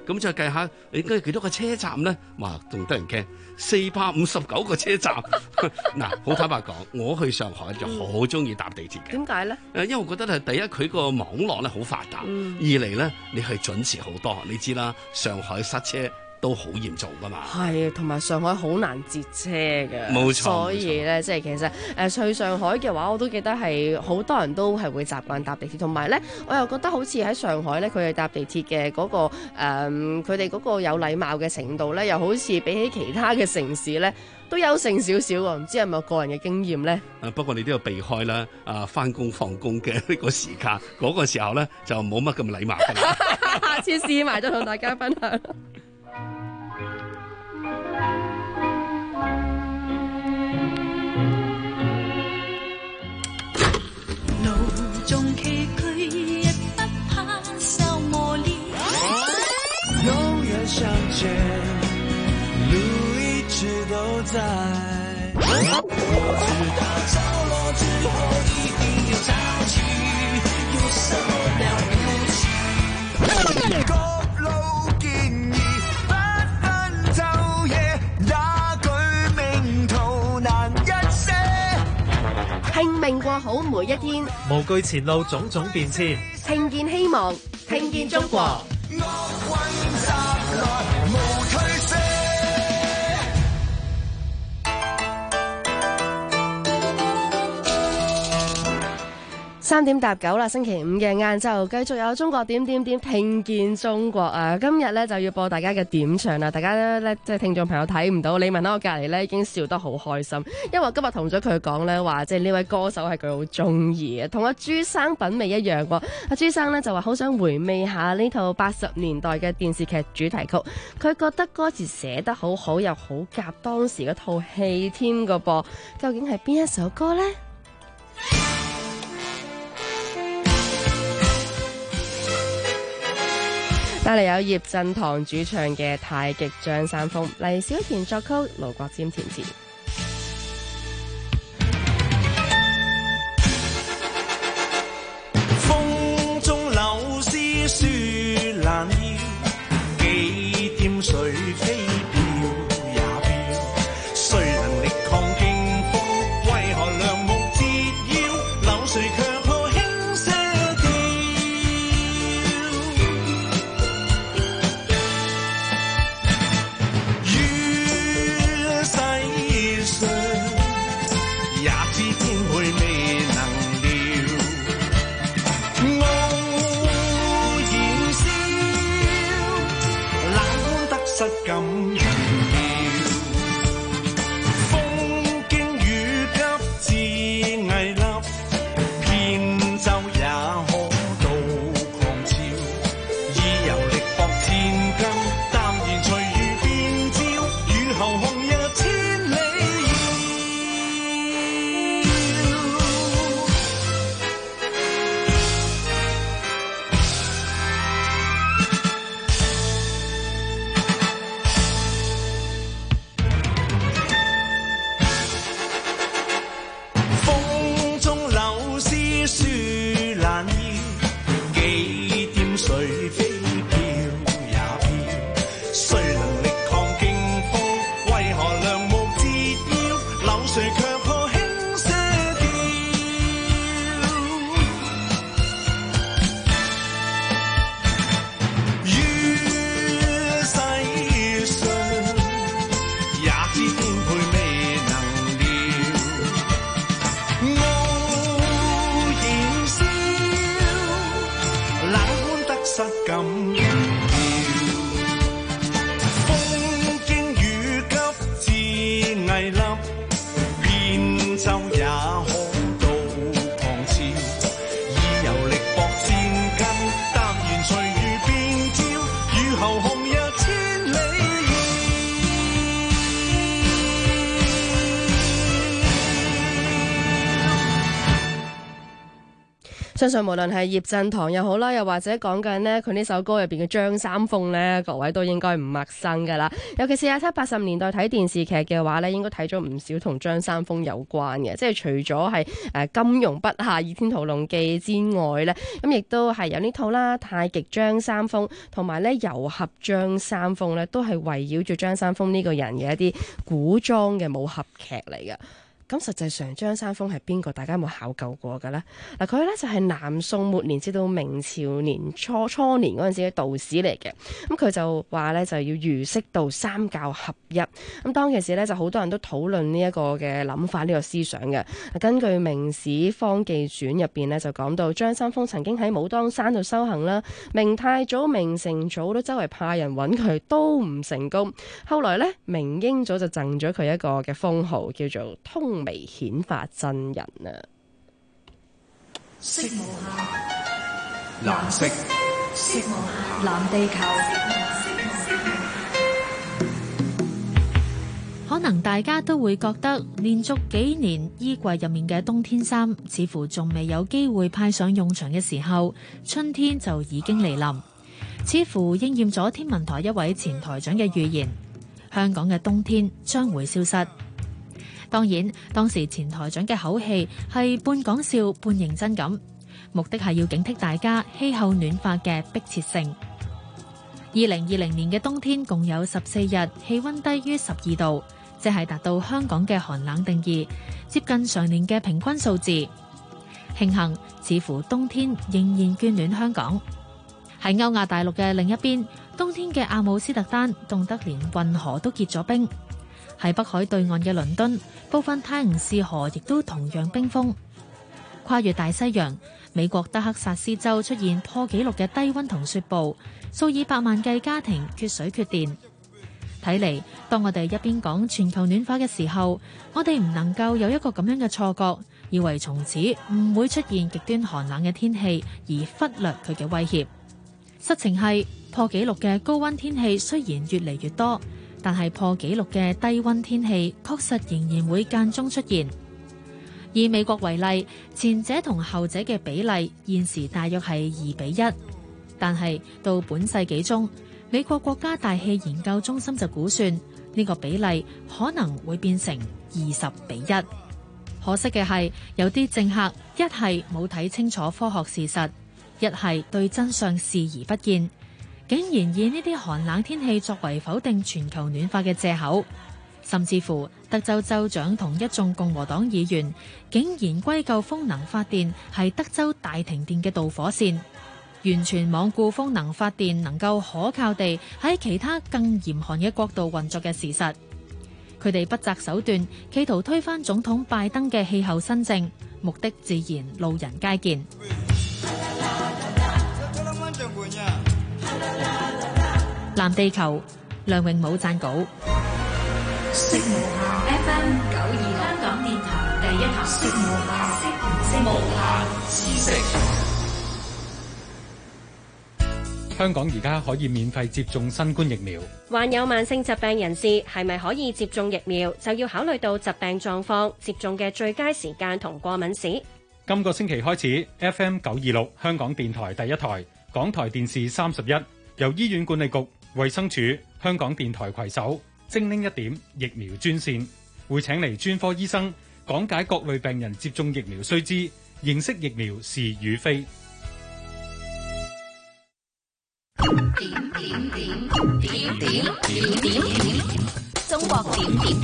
[SPEAKER 14] 咁再計下應該幾多個車站咧？哇，仲得人驚，459個車站。嗱，好坦白講，我去上海就好中意搭地鐵嘅。
[SPEAKER 13] 點解咧？
[SPEAKER 14] 因為我覺得係第一，佢個網絡咧好發達；二嚟咧，你係準時好多。你知啦，上海塞車都好嚴重噶嘛。
[SPEAKER 13] 係，同埋上海好難截車嘅。
[SPEAKER 14] 冇錯。
[SPEAKER 13] 所以咧，即係其實去上海嘅話，我都記得係好多人都係會習慣搭地鐵，同埋咧，我又覺得好似喺上海咧，佢哋搭地鐵嘅嗰個佢哋嗰個有禮貌嘅程度咧，又好似比起其他嘅城市咧，都優勝少少喎。唔知係咪個人嘅經驗咧？
[SPEAKER 14] 不過你都要避開啦，返工放工嘅呢個時間，嗰個時候咧就冇乜咁禮貌㗎啦。
[SPEAKER 13] 下次試埋再同大家分享。
[SPEAKER 2] 路縱崎嶇，亦不怕受磨練。永遠相見，路一直都在。我知道着落之後一定有潮起，有什麼了不起？各路建議，不分晝夜，也舉命途難一些。
[SPEAKER 13] 拼命過好每一天，
[SPEAKER 5] 無懼前路種種變遷，
[SPEAKER 13] 聽見希望，聽見中國。3點搭9啦，星期5嘅晏晝繼續有中國點點點聽見中國啊！今日咧就要播大家嘅點唱啦，大家咧即係聽眾朋友睇唔到，李文喺我隔離咧已經笑得好開心，因為我今日同咗佢講咧話，即係呢位歌手係佢好中意嘅，同阿朱生品味一樣喎。阿朱生咧就話好想回味下呢套80年代嘅電視劇主題曲，佢覺得歌詞寫得好好，又好夾當時嗰套戲添個噃，究竟係邊一首歌呢？帶嚟有葉振棠主唱嘅《太極張三豐》，黎小田作曲，盧國沾填詞。
[SPEAKER 2] 風中柳絲雪蘭腰，幾點水飛飄也飄。誰能力抗勁風？為何梁木折腰？柳絮卻好輕些調。於世上，也知天會未能料。傲然笑，冷觀得失感炫耀。風經雨急自危立，扁舟也可渡狂潮。以遊力搏千斤，淡然隨遇變招。雨後紅日千里風中柳絲雪蘭腰，幾點水飛飄也飄。誰能力抗勁風？為何梁木折腰？柳絮卻可輕些調。於世上，也知天配未能料。傲然笑，冷觀得失感炫耀。風經雨急自危立，扁舟也可渡狂潮。以遊力搏千斤，淡然隨遇變招。雨後紅日千里
[SPEAKER 13] 相信無論係葉振棠又好啦，又或者講緊呢佢呢首歌入邊嘅張三豐呢，各位都應該唔陌生噶啦。尤其是喺80年代睇電視劇嘅話呢，應該睇咗唔少同張三豐有關嘅，即係除咗係金庸筆下《倚天屠龍記》之外呢，咁亦都係有呢套啦《太極張三豐》同埋呢《遊俠張三豐》呢，都係圍繞住張三豐呢個人嘅一啲古裝嘅武俠劇嚟嘅。咁實際上張三豐係邊個？大家有冇考究過嘅呢？嗱，佢呢就係南宋末年至到明朝年初年嗰陣時嘅道士嚟嘅。咁佢就話呢，就要儒釋道三教合一。咁當其時呢，就好多人都討論呢一個嘅諗法，呢個思想嘅。根據《明史方記傳》入邊呢，就講到張三豐曾經喺武當山度修行啦，明太祖、明成祖都周圍派人揾佢，都唔成功。後來呢，明英祖就贈咗佢一個嘅封號，叫做通微顯化真人啊！
[SPEAKER 2] 色無限，藍色，色無限，藍地球。
[SPEAKER 8] 可能大家都會覺得，連續幾年衣櫃入面嘅冬天衫，似乎仲未有機會派上用場嘅時候，春天就已經嚟臨，似乎應驗咗天文台一位前台長嘅預言，香港嘅冬天將會消失。當然，當時前台長嘅口氣係半講笑半認真咁，目的係要警惕大家氣候暖化嘅迫切性。2020年嘅冬天共有14日氣溫低於12度，即係達到香港嘅寒冷定義，接近上年嘅平均數字。慶幸，似乎冬天仍然眷戀香港。喺歐亞大陸嘅另一邊，冬天嘅阿姆斯特丹凍得連運河都結咗冰。喺北海對岸嘅倫敦，部分泰晤士河亦都同樣冰封。跨越大西洋，美國德克薩斯州出現破紀錄嘅低溫同雪暴，數以百萬計家庭缺水缺電。睇嚟，當我哋一邊講全球暖化嘅時候，我哋唔能夠有一個咁樣嘅錯覺，以為從此唔會出現極端寒冷嘅天氣，而忽略佢嘅威脅。實情係，破紀錄嘅高溫天氣雖然越嚟越多，但係破紀錄嘅低溫天氣確實仍然會間中出現。以美國為例，前者同後者嘅比例現時大約係2:1，但係到本世紀中，美國國家大氣研究中心就估算呢個比例可能會變成20:1。可惜嘅係，有啲政客一係冇睇清楚科學事實，一係對真相視而不見，竟然以呢啲寒冷天氣作為否定全球暖化嘅藉口，甚至乎德州州長同一眾共和黨議員竟然歸咎風能發電係德州大停電嘅導火線，完全罔顧風能發電能夠可靠地喺其他更嚴寒嘅國度運作嘅事實。佢哋不擇手段，企圖推翻總統拜登嘅氣候新政，目的自然路人皆見。藍地球，梁詠武撰稿。
[SPEAKER 2] 色無限 FM 92香港電台第一台，色無限，色無限知識。
[SPEAKER 9] 香港而家可以免費接種新冠疫苗。
[SPEAKER 12] 患有慢性疾病人士係咪可以接種疫苗，就要考慮到疾病狀況、接種嘅最佳時間同過敏史。
[SPEAKER 9] 今個星期開始 ，FM 926香港電台第一台、港台電視31，由醫院管理局、衛生署、香港電台攜手，精靈一點疫苗專線，會請嚟專科醫生講解各類病人接種疫苗須知，認識疫苗是與非。
[SPEAKER 2] 中國點。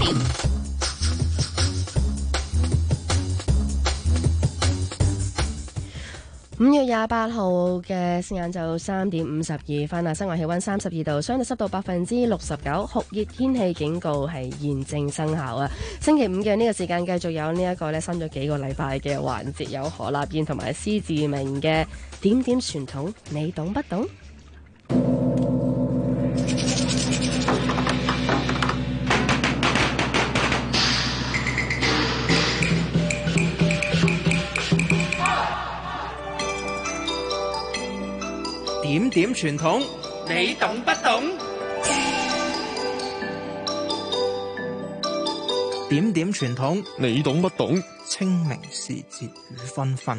[SPEAKER 13] 5月28號嘅晏晝3點52分啊，室外氣溫32度，相對濕度69%，酷熱天氣警告係現正生效啊！星期五嘅呢個時間繼續有呢一個咧，新咗幾個禮拜嘅環節，有何立燕同埋施志明嘅點點傳統，你懂不懂？
[SPEAKER 24] 點點傳統，你懂不懂？
[SPEAKER 25] 點點傳統，你懂不懂？清明時節雨紛紛，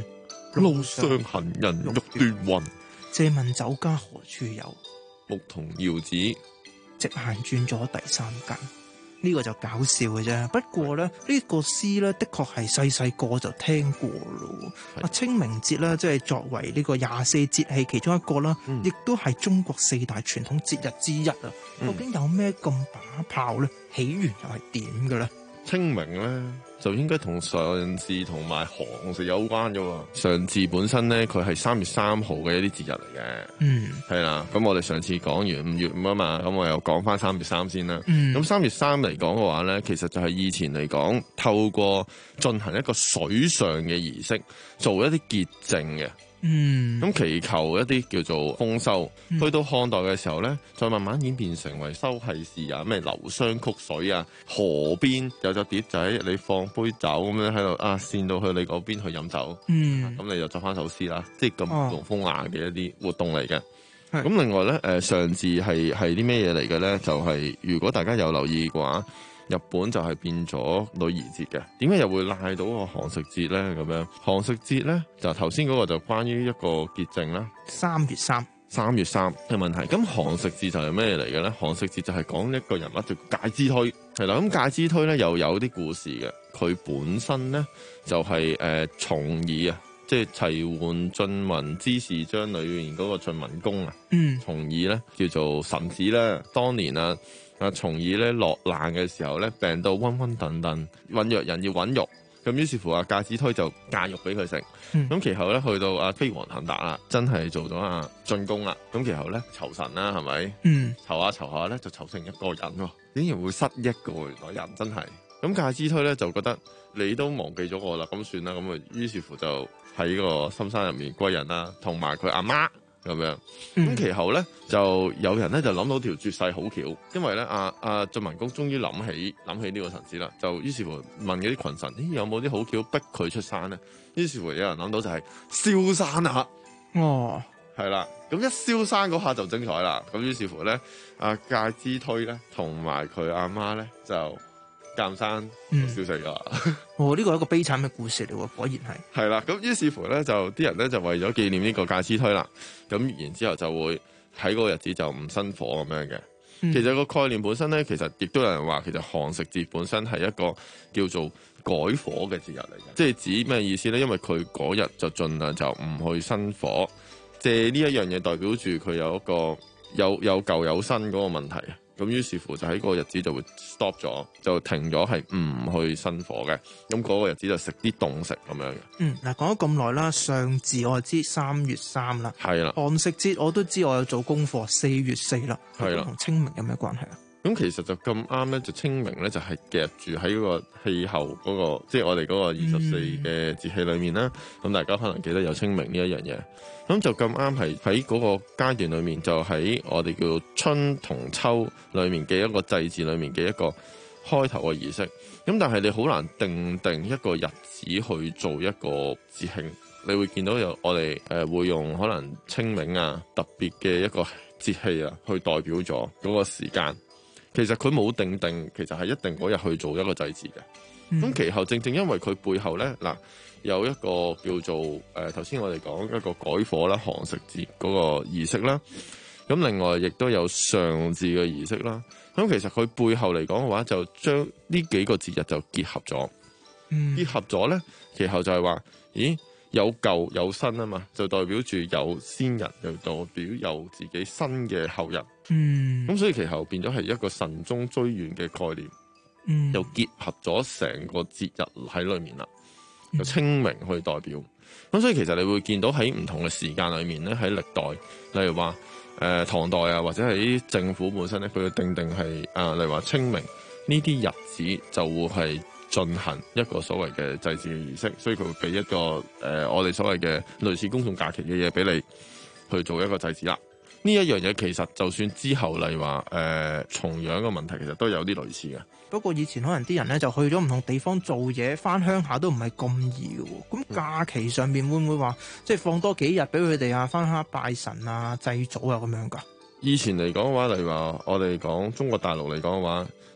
[SPEAKER 16] 路上行人欲斷魂。
[SPEAKER 17] 借問酒家何處有？
[SPEAKER 16] 牧童遙指
[SPEAKER 17] 直行轉咗第三間。呢個就搞笑嘅啫。不過咧，呢個詩咧，的確係細細個就聽過咯。清明節咧，即係作為呢個24節氣其中一個啦，亦都係中國4大傳統節日之一啊。究竟有咩咁把炮咧？起源又係點嘅咧？
[SPEAKER 16] 清明咧就應該同上巳同埋寒食有關嘅喎。上巳本身咧，佢係3月3號嘅一啲節日嚟嘅。係啦。咁我哋上次講完5月5啊嘛，咁我又講翻3月3先啦。咁3月3嚟講嘅話咧，其實就係以前嚟講，透過進行一個水上嘅儀式，做一啲潔淨嘅。咁祈求一啲叫做豐收。去到漢代嘅時候咧，再慢慢演變成為收係事啊，咩流觴曲水啊，河邊有隻碟仔，你放杯酒咁樣喺度啊，跣到去你嗰邊去飲酒。咁你就作翻首詩啦，即係咁龍風雅嘅一啲活動嚟嘅。咁另外咧，上巳係啲咩嘢嚟嘅咧？就係如果大家有留意嘅話，日本就係變咗女兒節嘅。點解又會賴到個寒食節咧？咁樣寒食節咧，就頭先嗰個就關於一個潔淨啦。3月3嘅問題。咁寒食節就係咩嚟嘅咧？寒食節就係講一個人物叫介之推，係啦。咁介之推咧又有啲故事嘅。佢本身咧就係重耳啊，即係齊桓晉文之士章裏面嗰個晉文公啊。重耳咧叫做臣子啦。當年啊重耳咧落難嘅時候咧，病到昏昏沌沌，揾藥人要揾肉。咁於是乎介之推就戒肉俾佢食。咁其後咧去到飛黃騰達啦，真係做咗進攻啦。咁其後咧酬神啦，係咪？酬下咧就酬成一個人喎，竟然會失憶嘅喎，原來人真係。咁介之推咧就覺得你都忘記咗我啦，咁算啦。咁啊於是乎就喺個深山入面歸隱啦，同埋佢阿媽。咁樣，咁其後咧就有人咧就諗到條絕世好橋，因為咧晉文公終於諗起呢個臣子啦，就於是乎問嗰啲群臣，有冇啲好橋逼佢出山咧？於是乎有人諗到就係燒山啊！係啦，咁一燒山嗰下就精彩啦。咁於是乎咧，介之推咧同埋佢阿媽咧就鑑山燒死咗。
[SPEAKER 17] 呢個係一個悲慘嘅故事嚟喎，果然係。
[SPEAKER 16] 係啦，咁於是乎咧就啲人咧就為咗紀念呢個介之推啦，咁然之後就會喺嗰個日子就唔生火咁樣嘅。其實個概念本身咧，其實亦都有人話，其實寒食節本身係一個叫做改火嘅節日嚟嘅，即係指咩意思咧？因為佢嗰日就盡量就唔去生火，借呢一樣嘢代表住佢有一個有舊有新嗰個問題。咁於是乎就喺嗰個日子就會 stop 咗，就停咗係唔去生火嘅。咁嗰個日子就食啲凍食咁樣嘅。
[SPEAKER 17] 嗱，講咗咁耐啦，上巳我就知3月3啦，
[SPEAKER 16] 係啦。
[SPEAKER 17] 寒食節我都知，我有做功課4月4啦，係啦。同清明有咩關係啊？
[SPEAKER 16] 咁其實就咁啱咧，就清明咧就係夾住喺嗰個氣候嗰個，即係我哋嗰個24嘅節氣裏面啦。咁大家可能記得有清明呢一樣嘢。咁就咁啱係喺嗰個階段裏面，就喺我哋叫做春同秋裏面嘅一個祭祀裏面嘅一個開頭嘅儀式。咁但係你好難定一個日子去做一個節慶。你會見到我哋會用可能清明啊特別嘅一個節氣啊去代表咗嗰個時間。其實佢冇定，其實係一定嗰日去做一個祭祀嘅。咁其後正因為佢背後咧有一個叫做頭先我哋講一個改火啦，寒食節嗰個儀式啦。咁另外亦都有上巳嘅儀式啦。咁其實佢背後嚟講嘅話，就將呢幾個節日就結合咗。結合咗咧，其後就係話，咦，有舊有新啊嘛，就代表住有先人，又代表有自己新嘅後人。咁所以其後變咗係一個慎終追遠嘅概念，又結合咗成個節日喺裏面啦。由清明去代表，咁所以其實你會見到喺唔同嘅時間裏面咧，喺歷代，例如話唐代啊，或者係政府本身咧，佢定係例如話清明呢啲日子就會係進行一個所謂嘅祭祀嘅儀式，所以佢會俾一個我哋所謂嘅類似公眾假期嘅嘢俾你去做一個祭祀啦。呢一樣嘢其實就算之後例如話重陽嘅問題，其實都有啲類似嘅。
[SPEAKER 17] 不過以前可能啲人咧就去咗唔同地方做嘢，翻鄉下都唔係咁易嘅喎。咁假期上面會唔會話即係放多幾日俾佢哋啊，翻鄉下拜神啊、祭祖啊咁樣㗎？
[SPEAKER 16] 以前嚟講嘅話，例如話我哋講中國大陸嚟講嘅話，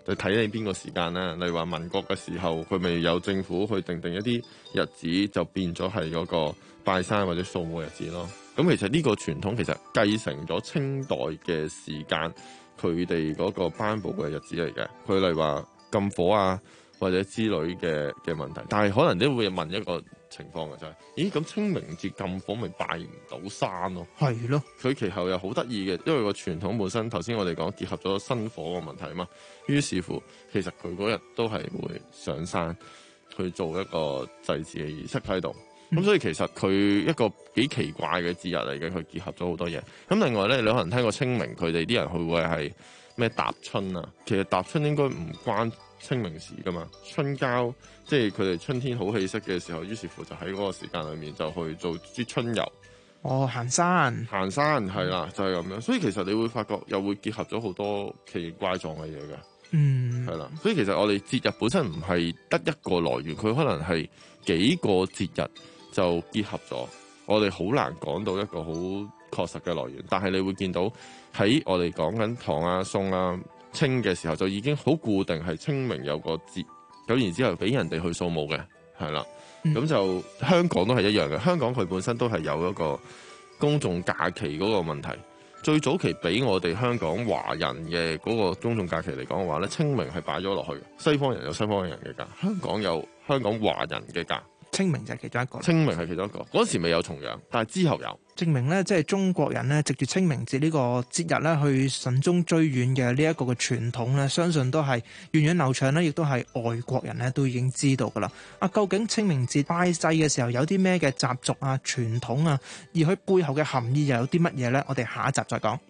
[SPEAKER 16] 就睇你邊個時間啦。例如話民國嘅時候，佢咪有政府去定一啲日子，就變咗係嗰個拜山或者掃墓日子咯。咁其實呢個傳統其實繼承咗清代嘅時間，佢哋嗰個頒布嘅日子嚟嘅。佢例如話禁火啊，或者之類嘅問題，但係可能都會問一個情況嘅就係，咦咁清明節禁火咪拜唔到山咯？
[SPEAKER 17] 係咯，
[SPEAKER 16] 佢其後又好得意嘅，因為個傳統本身頭先我哋講結合咗生火個問題嘛，於是乎其實佢嗰日都係會上山去做一個祭祀嘅儀式喺度。咁所以其實佢一個幾奇怪嘅節日嚟嘅，佢結合咗好多嘢。咁另外咧，你可能聽過清明，佢哋啲人會唔會係咩踏春啊？其實踏春應該唔關清明時噶嘛，春交即係佢哋春天好氣息嘅時候，於是乎就喺嗰個時間裏面就去做啲春遊。
[SPEAKER 17] 哦，行山
[SPEAKER 16] 係啦，就係咁樣。所以其實你會發覺又會結合咗好多奇怪狀嘅嘢㗎。係啦。所以其實我哋節日本身唔係得一個來源，佢可能係幾個節日就結合咗。我哋好難講到一個好確實嘅來源，但係你會見到喺我哋講緊唐啊、宋啊、清嘅時候就已經好固定係清明有個節，咁然之後俾人哋去掃墓嘅，係啦。咁就香港都係一樣嘅，香港佢本身都係有一個公眾假期嗰個問題。最早期俾我哋香港華人嘅嗰個公眾假期嚟講嘅話咧，清明係擺咗落去，西方人有西方人嘅假，香港有香港華人嘅假。
[SPEAKER 17] 清明就係其中一個。
[SPEAKER 16] 清明係其中一個，嗰時未有重陽，但係之後有。
[SPEAKER 17] 證明咧，即係中國人咧，藉住清明節呢個節日咧，去慎終追遠嘅呢一個嘅傳統咧，相信都係源遠流長咧，亦都係外國人咧都已經知道噶啦。究竟清明節拜祭嘅時候有啲咩嘅習俗啊、傳統啊，而佢背後嘅含義又有啲乜嘢咧？我哋下一集再講。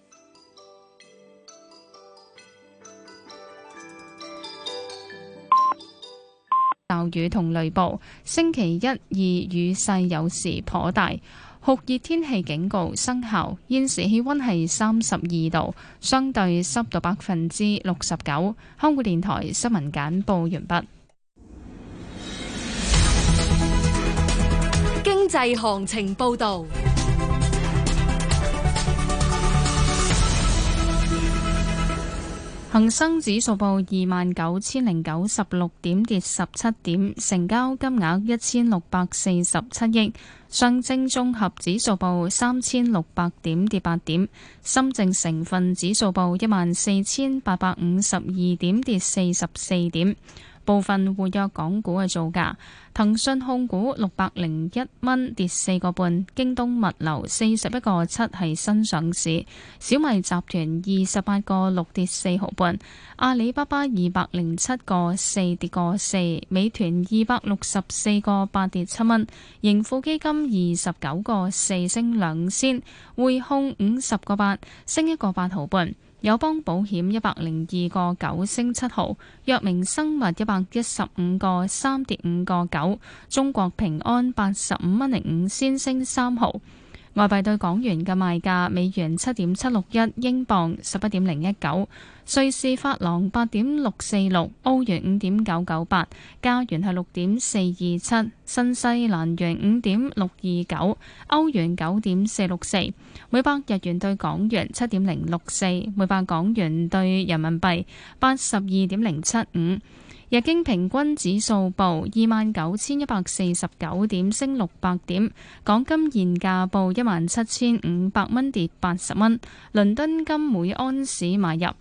[SPEAKER 1] 驟雨同雷暴，星期一、二雨勢有時頗大。酷熱天氣警告生效，現時氣溫係32度，相對濕度69%。香港電台新聞簡報完畢。
[SPEAKER 4] 經濟行情報道。
[SPEAKER 1] 恒生指數報29,096點，跌17點，成交金額1647億。上證綜合指數報3600點，跌8點。深證成分指數報14,852點，跌44點。部分活躍港股嘅造價：騰訊控股601蚊，跌4個半；京東物流41個7係新上市；小米集團28個6跌4毫半；阿里巴巴207個4跌個4；美團264個8跌7蚊；盈富基金29個4升2仙；匯控50個8升1個8毫半。友邦保險102個9升7毫，藥明生物115個3跌5個9，中國平安85蚊05仙升3毫。外幣對港元嘅賣價：美元7.761，英鎊11.019，瑞士法郎8.646，歐元5.998，加元係6.427，新西蘭元5.629，歐元9.464，每百日元對港元7.064，每百港元對人民幣82.075。日經平均指數報29,149點，升600點。港金現價報17,500蚊，跌80蚊。倫敦金每安士買入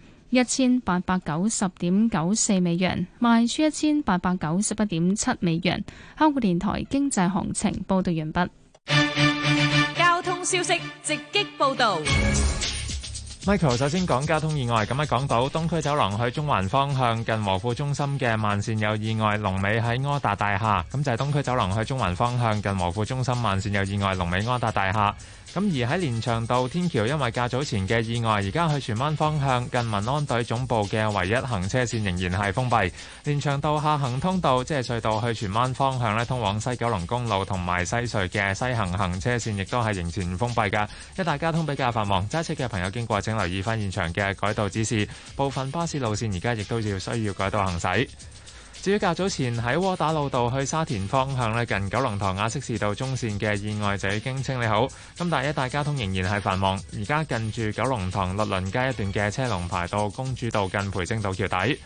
[SPEAKER 1] 1,890.94美元，賣出1,891.7美元。香港電台經濟行情報道完畢。
[SPEAKER 4] 交通消息直擊報道。
[SPEAKER 15] Michael 首先講交通意外，咁喺港島東區走廊去中環方向近和富中心嘅慢線有意外，龍尾喺柯達大廈。咁就係東區走廊去中環方向近和富中心慢線有意外，龍尾柯達大廈。咁而喺連翔道天橋，因為較早前嘅意外，而家去荃灣方向近民安隊總部嘅唯一行車線仍然係封閉。連翔道下行通道即係隧道去荃灣方向咧，通往西九龍公路同埋西隧嘅西行行車線亦都係仍然封閉㗎。一帶交通比較繁忙，揸車嘅朋友經過請留意翻現場嘅改道指示。部分巴士路線而家亦都需要改道行駛。至於較早前喺窩打老道去沙田方向咧，近九龍塘亞悉士道中線嘅意外就已經清理好，咁但係一帶交通仍然係繁忙。而家近住九龍塘律倫街一段嘅車龍排到公主道近培正道橋底。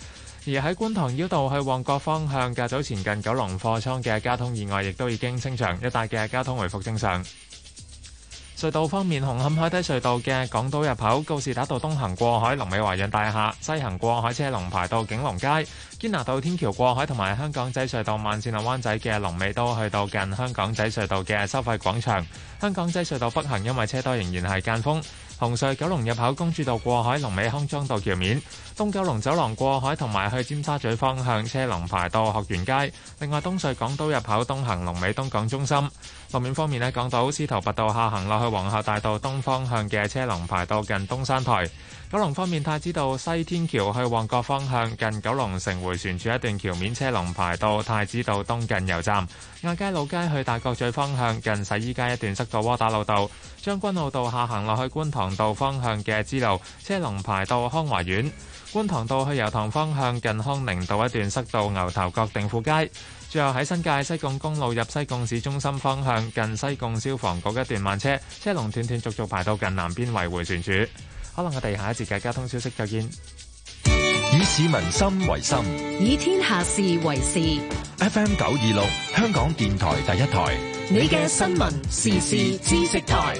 [SPEAKER 15] 而喺觀塘繞道去旺角方向，較早前近九龍貨倉嘅交通意外亦都已經清場，一帶嘅交通回復正常。隧道方面，紅磡海底隧道嘅港島入口告士打道東行過海，龍尾華潤大廈；西行過海車龍排到景隆街。堅拿道天橋過海同埋香港仔隧道慢線落灣仔嘅龍尾都去到近香港仔隧道嘅收費廣場。香港仔隧道北行因為車多仍然係間封。紅隧九龍入口公主道過海龍尾康莊道橋面，東九龍走廊過海同埋去尖沙咀方向車龍排到學園街。另外東隧港島入口東行龍尾東港中心。路面方面呢，港島司徒拔道下行落去皇后大道東方向嘅車龍排到近東山台。九龍方面，太子道西天橋去旺角方向近九龍城迴旋處一段橋面車龍排到太子道東近油站。亞皆老街去大角咀方向近洗衣街一段塞到窩打老道。將軍澳道下行落去觀塘道方向嘅支路車龍排到康華苑。觀塘道去油塘方向近康寧道一段塞到牛頭角定富街。最後喺新界西貢公路入西貢市中心方向近西貢消防局一段慢車，車龍斷斷續續排到近南邊圍迴旋處。可能我哋下一節嘅交通消息再見。
[SPEAKER 18] 以市民心為心，
[SPEAKER 19] 以天下事為事。
[SPEAKER 18] FM 926香港電台第一台，
[SPEAKER 19] 你嘅新聞時事知識台。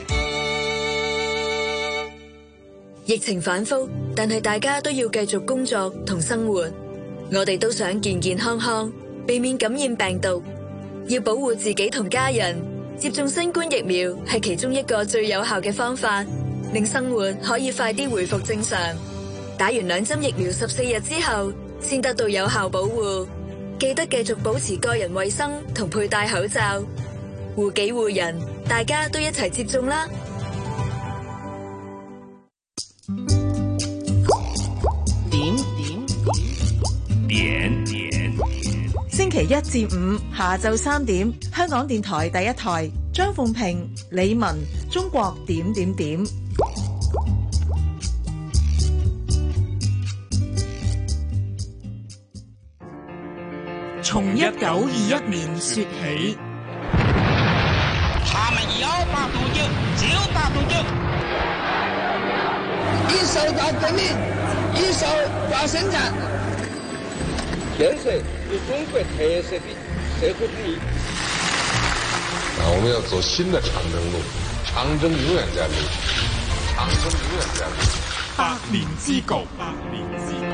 [SPEAKER 20] 疫情反覆，但係大家都要繼續工作同生活。我哋都想健健康康，避免感染病毒。要保護自己同家人，接種新冠疫苗係其中一個最有效嘅方法，令生活可以快啲回復正常。打完2針疫苗14日之後，先得到有效保護。記得繼續保持個人衛生同佩戴口罩，護己護人，大家都一齊接種啦！
[SPEAKER 11] 點。
[SPEAKER 21] 星期1至5下晝3點，香港電台第一台，張鳳平、李文，中國點點點。從1921年說起，
[SPEAKER 25] 他們要把毒救，就把毒救。
[SPEAKER 26] 一手搞革命，一手搞生產，建設有中國特色的社會主義。
[SPEAKER 27] 我們要走新的長征路，長征永遠在路，長征永遠在路。
[SPEAKER 18] 百年之局，百年之局。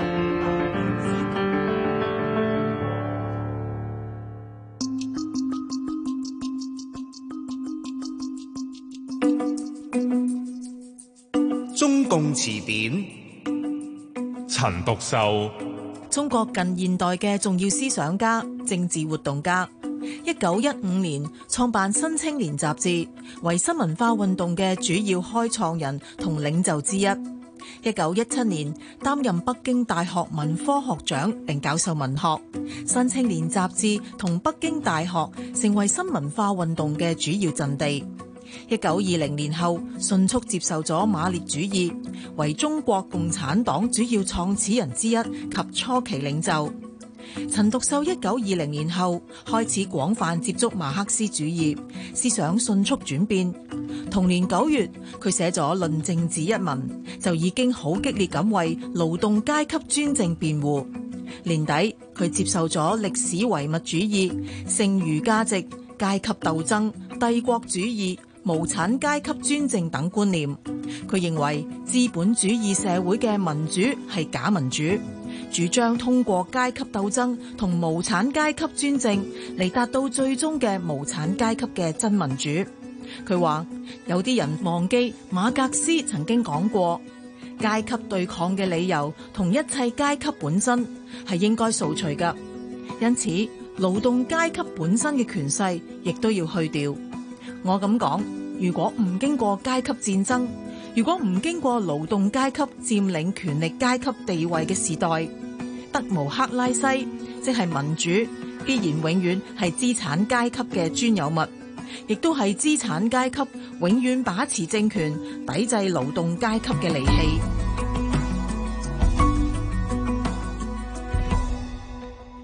[SPEAKER 28] 中共詞典，
[SPEAKER 5] 陳獨秀，
[SPEAKER 21] 中國近現代嘅重要思想家、政治活動家。1915年創辦《新青年》雜誌，為新文化運動嘅主要開創人同領袖之一。1917年擔任北京大學文科學長並教授文學，《新青年》雜誌同北京大學成為新文化運動嘅主要陣地。1920年後迅速接受咗馬列主義，為中國共產黨主要創始人之一及初期領袖。陳獨秀1920年後開始廣泛接觸馬克思主義，思想迅速轉變。同年9月，佢寫咗《論政治》一文，就已經好激烈咁為勞動階級專政辯護。年底，佢接受咗歷史唯物主義、剩餘價值、階級鬥爭、帝國主義、無產階級專政等觀念。佢認為資本主義社會嘅民主係假民主，主張通過階級鬥爭同無產階級專政嚟達到最終嘅無產階級嘅真民主。佢話有啲人忘記馬克思曾經講過，階級對抗嘅理由同一切階級本身係應該掃除㗎，因此勞動階級本身嘅權勢亦都要去掉。我咁講，如果唔經過階級戰爭，如果唔經過勞動階級佔領權力階級地位嘅時代，德無克拉西，即係民主，必然永遠係資產階級嘅專有物，亦都係資產階級永遠把持政權、抵制勞動階級嘅利器。
[SPEAKER 13] 星期5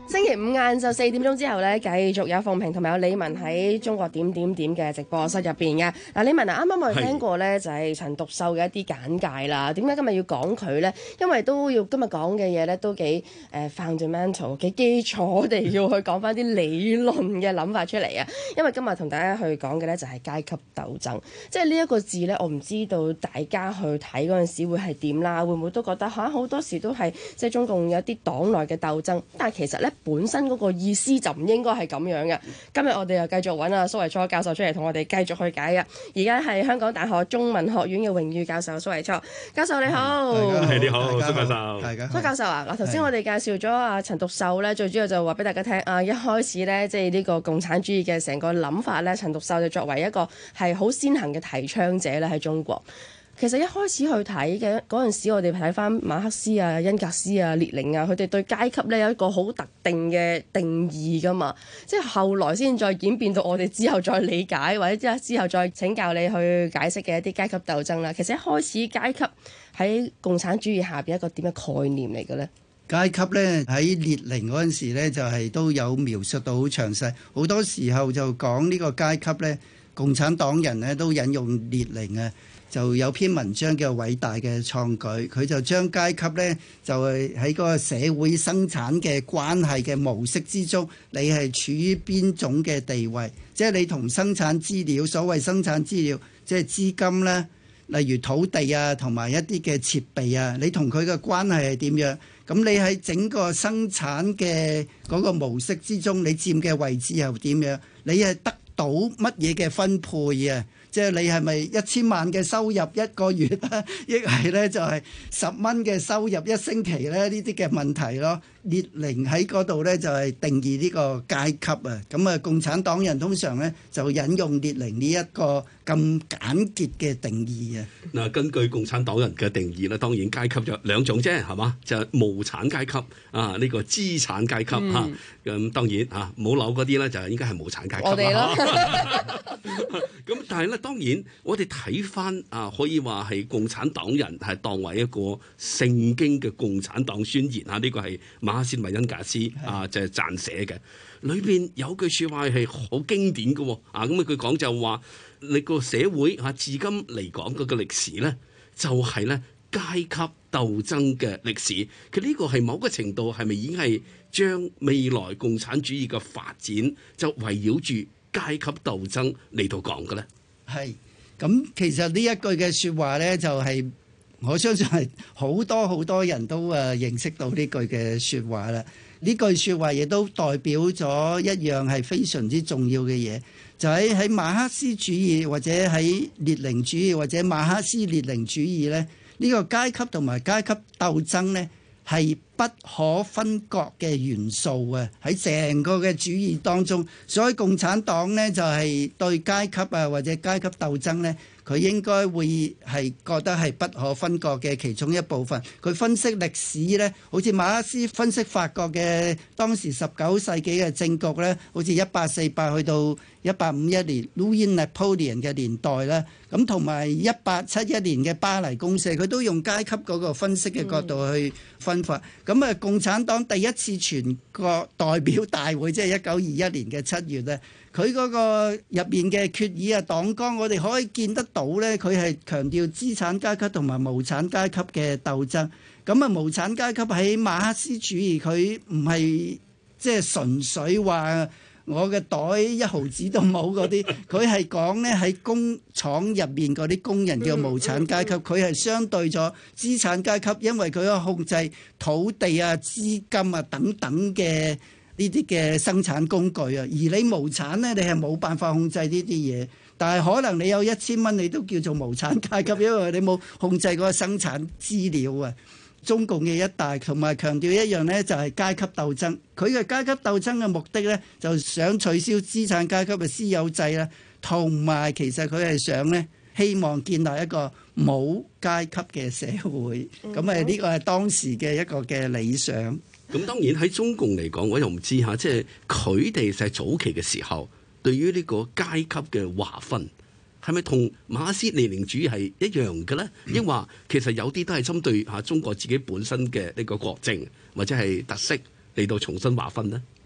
[SPEAKER 13] 晏晝4點鐘之後咧，繼續有鳳萍同埋有李文喺中國點點點嘅直播室入邊嘅。嗱，李文啊，啱啱我哋聽過咧就係陳獨秀嘅一啲簡介啦。點解今日要講佢咧？因為都要今日講嘅嘢咧都幾fundamental 幾基礎，我哋要去講翻啲理論嘅諗法出嚟啊。因為今日同大家去講嘅咧就係階級鬥爭，即係呢一個字咧，我唔知道大家去睇嗰陣時會係點啦，會唔會都覺得好多時都係即係中共有啲黨內嘅鬥爭，但係其實咧本身嗰個意思就唔應該係咁樣嘅。今日我哋又繼續揾阿蘇維初教授出嚟同我哋繼續去解嘅。而家係香港大學中文學院嘅榮譽教授蘇維初教授，你好。
[SPEAKER 3] 你好，蘇教授。
[SPEAKER 13] 蘇教授啊，嗱頭先我哋介紹咗阿陳獨秀咧，最主要就話俾大家聽啊，一開始咧即係呢個共產主義嘅成個諗法咧，陳獨秀就作為一個係好先行嘅提倡者咧喺中國。其實一開始去睇嘅嗰陣時，我哋睇翻馬克思啊、恩格斯啊、列寧啊，佢哋對階級咧有一個好特定嘅定義噶嘛。即係後來先再演變到我哋之後再理解，或者之後再請教你去解釋嘅一啲階級鬥爭啦。其實一開始階級喺共產主義下邊一個點嘅概念嚟嘅咧？
[SPEAKER 6] 階級咧喺列寧嗰陣時咧就係都有描述到好詳細，好多時候就講呢個階級咧，共產黨人咧都引用列寧啊。就有篇文章叫《偉大嘅創舉》，佢就將階級呢，就係喺嗰個社會生產嘅關係嘅模式之中，你係處於邊種嘅地位？即係你同生產資料，所謂生產資料，即係資金啦，例如土地啊，同埋一啲嘅設備啊，你同佢嘅關係係點樣？咁你喺整個生產嘅嗰個模式之中，你佔嘅位置又點樣？你係得到乜嘢嘅分配啊？即係你係咪1000萬嘅收入一個月啊？亦係咧就係10蚊嘅收入一星期咧？呢啲嘅問題咯。列寧喺嗰度咧就係定義呢個階級啊。咁啊，共產黨人通常咧就引用列寧呢一個咁簡潔嘅定義啊。
[SPEAKER 3] 嗱，根據共產黨人嘅定義咧，當然階級就兩種啫，係嘛？就係無產階級啊，呢個資產階級嚇。咁當然嚇冇樓嗰啲咧就應該係無產階級啦。我哋咯。咁但係咧，當然我哋睇翻啊，可以話係共產黨人係當為一個聖經嘅共產黨宣言啊，呢個係馬克思同埋恩格斯啊，就係撰寫嘅。裏邊有句説話係好經典嘅喎啊，咁佢講就話你個社會啊，至今嚟講嗰個歷史咧，就係咧階級鬥爭嘅歷史。其實呢個係某個程度係咪已經係將未來共產主義嘅發展就圍繞住階級鬥爭嚟到講嘅咧？
[SPEAKER 6] 係咁，其實呢一句嘅説話咧，就係我相信係好多人都認識到呢句嘅説話啦。呢句説話亦都代表咗一樣係非常之重要嘅嘢，就喺馬克思主義或者喺列寧主義或者馬克思列寧主義咧，呢個階級同埋階級鬥爭咧係不可分割嘅元素啊！喺成個嘅主義當中，所以共產黨呢就係對階級啊或者階級鬥爭呢，佢應該會係覺得係不可分割嘅其中一部分。佢分析歷史呢，好似馬克思分析法國嘅當時19世紀嘅政局呢，好似1848去到1851年 Louis Napoleon 嘅年代啦，咁同埋1871年嘅巴黎公社，佢都用階級嗰個分析嘅角度去分法。咁啊，共產黨第一次全國代表大會，即係1921年嘅7月咧，佢嗰個入面嘅決議啊、黨綱，我哋可以見得到咧，佢係強調資產階級同埋無產階級嘅鬥爭。咁啊，無產階級喺馬克思主義，佢唔係即係純粹話我嘅袋一毫子都冇嗰啲，佢係講呢喺工廠入面嗰啲工人叫無產階級，佢係相對咗資產階級，因為佢可以控制土地啊、資金啊等等嘅呢啲嘅生產工具啊，而你無產呢，你係冇辦法控制呢啲嘢，但係可能你有1000蚊，你都叫做無產階級，因為你冇控制嗰個生產資料啊。中共嘅一大同埋強調一樣呢，就係階級鬥爭。佢嘅階級鬥爭嘅目的呢，就想取消資產階級嘅私有制啦，同埋其實佢係想呢，希望建立一個冇階級嘅社會。咁呢個係當時嘅一個嘅理想。
[SPEAKER 3] 咁當然喺中共嚟講，我又唔知嚇，即係佢哋就係早期嘅時候，對於呢個階級嘅劃分，係咪同馬克思列寧主義係一樣嘅咧？抑或其實有啲都係針對中國自己本身嘅呢個國政或者係特色嚟到重新劃分呢？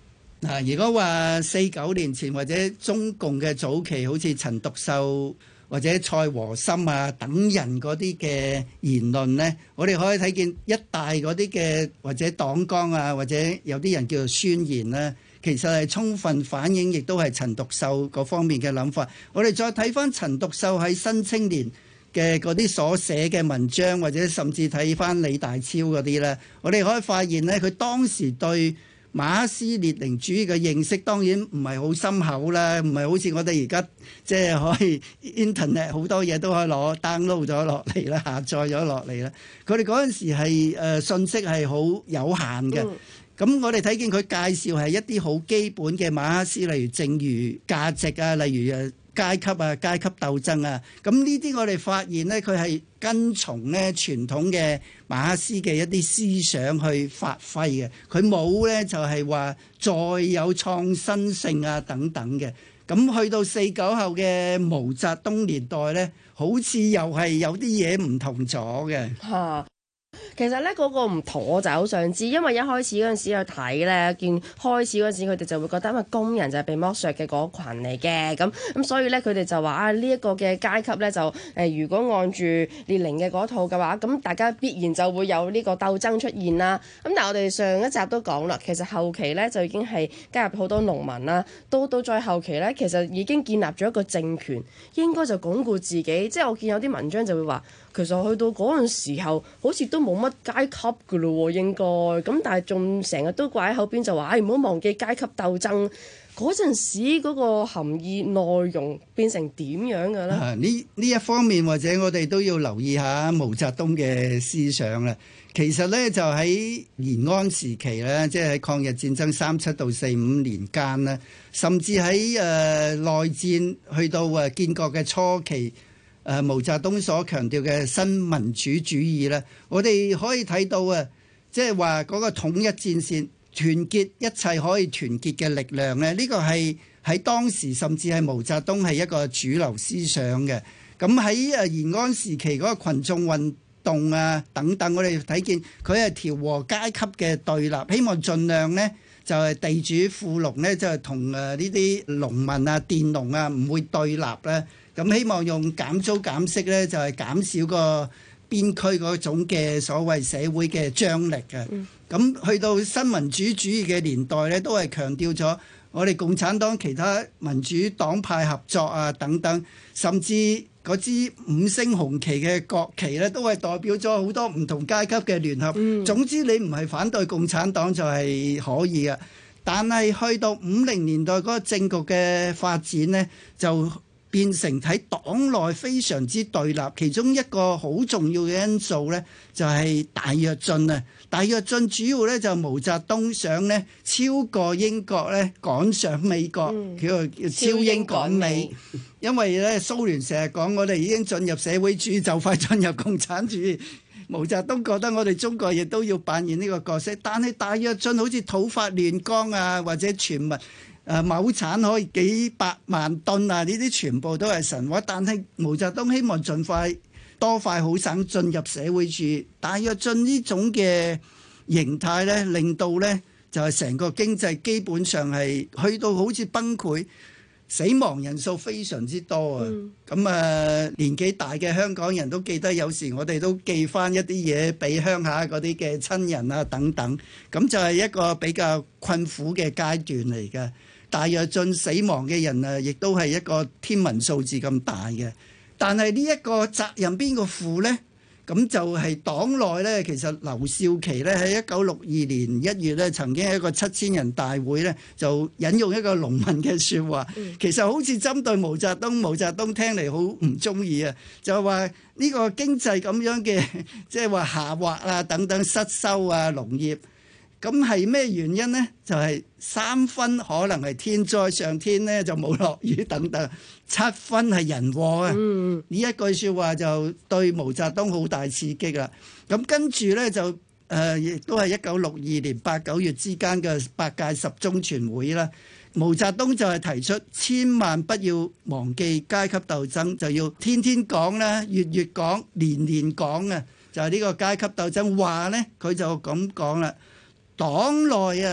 [SPEAKER 6] 嗱，如果話49年前或者中共嘅早期，好似陳獨秀或者蔡和森啊等人嗰啲嘅言論呢，我哋可以睇見一大嗰啲嘅或者黨綱啊，或者有啲人叫做宣言啦，其實係充分反映，亦都係陳獨秀嗰方面嘅諗法。我哋再睇翻陳獨秀喺新青年嘅嗰啲所寫嘅文章，或者甚至睇翻李大釗嗰啲咧，我哋可以發現呢，佢當時對馬克思列寧主義嘅認識當然唔係好深厚啦，唔係好似我哋而家即係可以 internet 好多嘢都可以攞 download 咗落嚟啦，下載咗落嚟啦。佢哋嗰陣時係信息係好有限嘅。咁我哋睇見佢介紹係一啲好基本嘅馬克思，例如剩餘價值啊，例如階級啊、階級鬥爭啊。咁呢啲我哋發現呢，佢係跟從呢傳統嘅馬克思嘅一啲思想去發揮嘅。佢冇呢就係話再有創新性啊等等嘅。咁去到49後嘅毛澤東年代呢，好似又係有啲嘢唔同咗嘅。
[SPEAKER 13] 其實咧嗰個唔同我就好想知，因為一開始嗰陣時去睇咧，見開始嗰陣時佢哋就會覺得因為工人就係被剝削嘅嗰群嚟嘅，咁所以咧佢哋就話呢一個嘅階級咧就如果按住列寧嘅嗰套嘅話，咁大家必然就會有呢個鬥爭出現啦。咁但係我哋上一集都講啦，其實後期咧就已經係加入好多農民啦，到再後期咧其實已經建立咗一個政權，應該就鞏固自己。即係我見有啲文章就會話，其實去到嗰陣時候好似都冇乜階級㗎咯喎，應該咁，但係仲成日都掛喺口邊就話，唔好忘記階級鬥爭嗰陣時嗰個含義內容變成點樣嘅咧？
[SPEAKER 6] 呢一方面或者我哋都要留意下毛澤東嘅思想啦。其實咧就喺延安時期咧，即係喺抗日戰爭37到45年間咧，甚至喺內戰去到建國嘅初期。毛澤東所強調嘅新民主主義咧，我哋可以睇到即係話嗰個統一戰線，團結一切可以團結嘅力量咧，呢個係喺當時甚至係毛澤東係一個主流思想嘅。咁喺延安時期嗰個群眾運動啊等等，我哋睇見佢係調和階級嘅對立，希望盡量呢就係地主富農呢，就係同呢啲農民啊、佃農啊唔會對立咧。咁希望用減租減息咧，就係減少個邊區嗰種嘅所謂社會嘅張力嘅。咁去到新民主主義嘅年代咧，都係強調咗我哋共產黨其他民主黨派合作啊等等，甚至嗰支5星紅旗嘅國旗咧，都係代表咗好多唔同階級嘅聯合。總之你唔係反對共產黨就係可以嘅。但係去到50年代嗰個政局嘅發展呢，就變成喺黨內非常之對立，其中一個好重要嘅因素呢，就係大躍進啊！大躍進主要呢，就毛澤東想呢超過英國呢趕上美國，叫超英趕美。因為呢蘇聯成日講我哋已經進入社會主義，就快進入共產主義。毛澤東覺得我哋中國亦都要扮演呢個角色，但係大躍進好似土法煉鋼啊，或者全民畝產可以幾百萬噸啊！呢啲全部都係神話，但係毛澤東希望盡快多快好省進入社會主義。大躍進呢種嘅形態呢，令到呢就係成個經濟基本上係去到好似崩潰，死亡人數非常之多啊！咁年紀大嘅香港人都記得，有時我哋都寄翻一啲嘢俾鄉下嗰啲嘅親人啊等等，咁就係一個比較困苦嘅階段嚟嘅。大躍進死亡嘅人亦都係一個天文數字咁大嘅。但係呢一個責任邊個負呢？咁就係黨內呢，其實劉少奇呢喺1962年1月呢，曾經喺一個7000人大會呢，就引用一個農民嘅説話，其實好似針對毛澤東。毛澤東聽嚟好唔中意啊，就話呢個經濟咁樣嘅，即係話下滑啊等等失收啊農業。咁係咩原因呢？就係3分可能係天災，上天呢就冇落雨等等，7分係人禍啊！呢一句説話就對毛澤東好大刺激啦。咁跟住呢，就亦都係1962年8、9月之間嘅8屆10中全會啦。毛澤東就係提出千萬不要忘記階級鬥爭，就要天天講啦，月月講，年年講啊！就係呢個階級鬥爭話呢，佢就咁講啦。黨內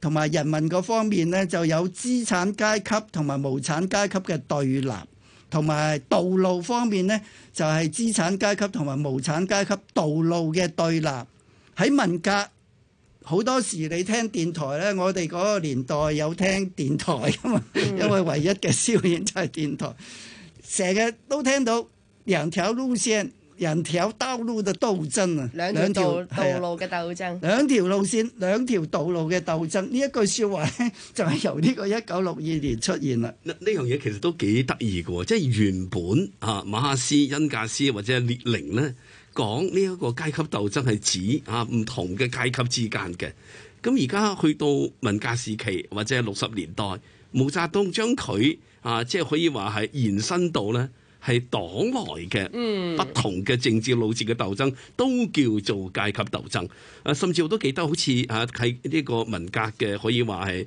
[SPEAKER 6] 同埋人民嗰方面呢，就有資產階級同埋無產階級嘅對立，同埋道路方面呢，就係資產階級同埋無產階級道路嘅對立。喺文革好多時你聽電台呢，我哋嗰個年代有聽電台噶嘛，因為唯一嘅消遣就係電台，成日都聽到兩條路線、兩條道路嘅鬥爭啊，
[SPEAKER 13] 兩條道路嘅鬥爭，
[SPEAKER 6] 兩條路線、兩條道路嘅鬥爭，呢一句説話呢，就係由呢個1962年出現啦。
[SPEAKER 3] 呢樣嘢其實都幾得意嘅喎，即係原本馬克思、恩格斯或者列寧呢講呢一個階級鬥爭係指唔同嘅階級之間嘅。咁而家去到文革時期或者係60年代，毛澤東將佢即係可以話係延伸到呢。係黨內嘅不同嘅政治路線嘅鬥爭，都叫做階級鬥爭。甚至我都記得好似喺呢個文革嘅，可以話係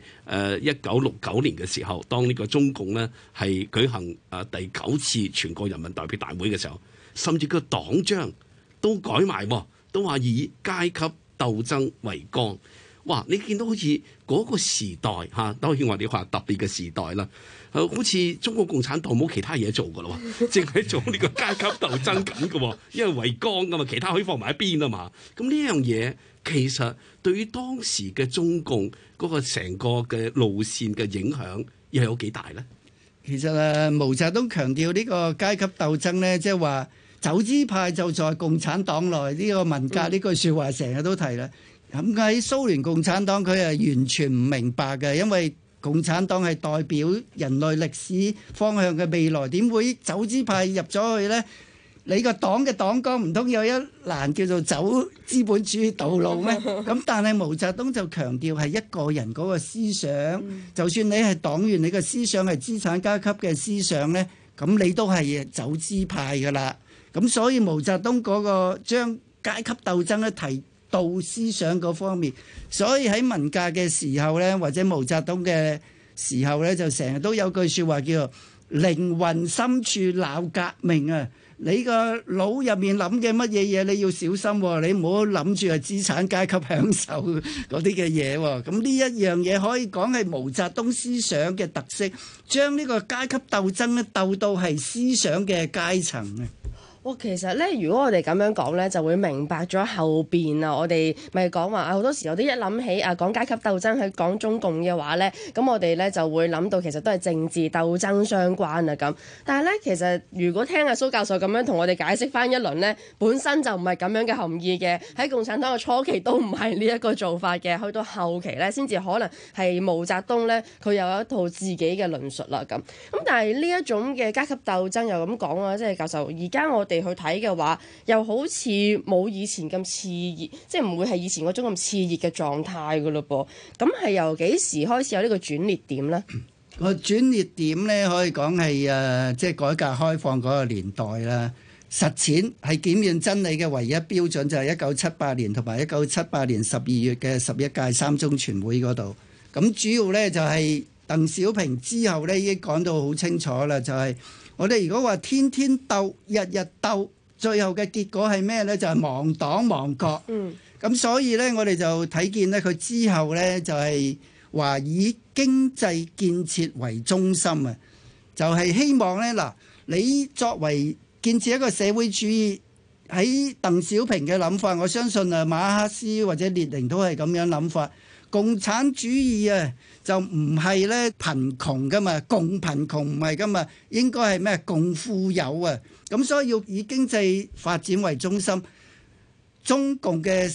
[SPEAKER 3] 1969年嘅時候，當呢個中共呢係舉行第9次全國人民代表大會嘅時候，甚至個黨章都改埋，都話以階級鬥爭為綱。哇！你見到好似嗰個時代當然我哋話特別嘅時代啦。好似中國共產黨冇其他嘢做噶咯，淨係做呢個階級鬥爭緊嘅，因為為綱噶嘛，其他可以放埋一邊啊嘛。咁呢樣嘢其實對於當時嘅中共嗰個成個嘅路線嘅影響，又有幾大咧？
[SPEAKER 6] 其實毛澤東強調呢個階級鬥爭咧，即係話走資派就在共產黨內，呢個文革呢句説話成日都提啦。咁喺蘇聯共產黨佢係完全唔明白嘅，因為共產黨係代表人類歷史方向嘅未來，點會走資派入咗去呢？你個黨嘅黨綱唔通有一欄叫做走資本主義道路咩？咁但係毛澤東就強調係一個人嗰個思想，就算你係黨員，你個思想係資產階級嘅思想呢，咁你都係走資派噶啦。咁所以毛澤東嗰個將階級鬥爭咧提到思想嗰方面，所以喺文革嘅時候呢，或者毛澤東嘅時候呢，就成日都有句説話叫做靈魂深處鬧革命啊！你個腦入面諗嘅乜嘢嘢，你要小心喎，你唔好諗住係資產階級享受嗰啲嘅嘢喎。咁呢一樣嘢可以講係毛澤東思想嘅特色，將呢個階級鬥爭咧鬥到係思想嘅階層啊！
[SPEAKER 13] 其實咧，如果我哋咁樣講咧，就會明白咗後邊啊。我哋咪講話好多時候都一諗起講階級鬥爭，去講中共嘅話咧，咁我哋咧就會諗到其實都係政治鬥爭相關啊咁。但係咧，其實如果聽阿蘇教授咁樣同我哋解釋翻一輪咧，本身就唔係咁樣嘅含義嘅。喺共產黨嘅初期都唔係呢一個做法嘅，去到後期咧先至可能係毛澤東咧佢有一套自己嘅論述啦咁。咁但係呢一種嘅階級鬥爭又咁講啊，即係教授而家我哋去睇嘅話，又好似冇以前咁熾熱，即係唔會係以前嗰種咁熾熱嘅狀態噶咯噃。咁係由幾時開始有呢個轉捩點呢？
[SPEAKER 6] 個轉捩點咧，可以講係即係改革開放嗰個年代啦。實踐係檢驗真理嘅唯一標準，就係1978年同埋1978年12月嘅11屆三中全會嗰度。咁主要咧就係鄧小平之後咧已經講到好清楚啦，就係我哋如果話天天鬥、日日鬥，最後嘅結果係咩呢？就係亡黨亡國。咁所以呢，我哋就睇見呢，佢之後呢，就係話以經濟建設為中心啊，就係希望呢，嗱，你作為建設一個社會主義，喺鄧小平嘅諗法，我相信馬克思或者列寧都係咁樣諗法。共產主義啊，就唔係咧貧窮噶嘛，共貧窮唔係噶嘛，應該係咩共富有啊。咁所以要以經濟發展為中心。中共嘅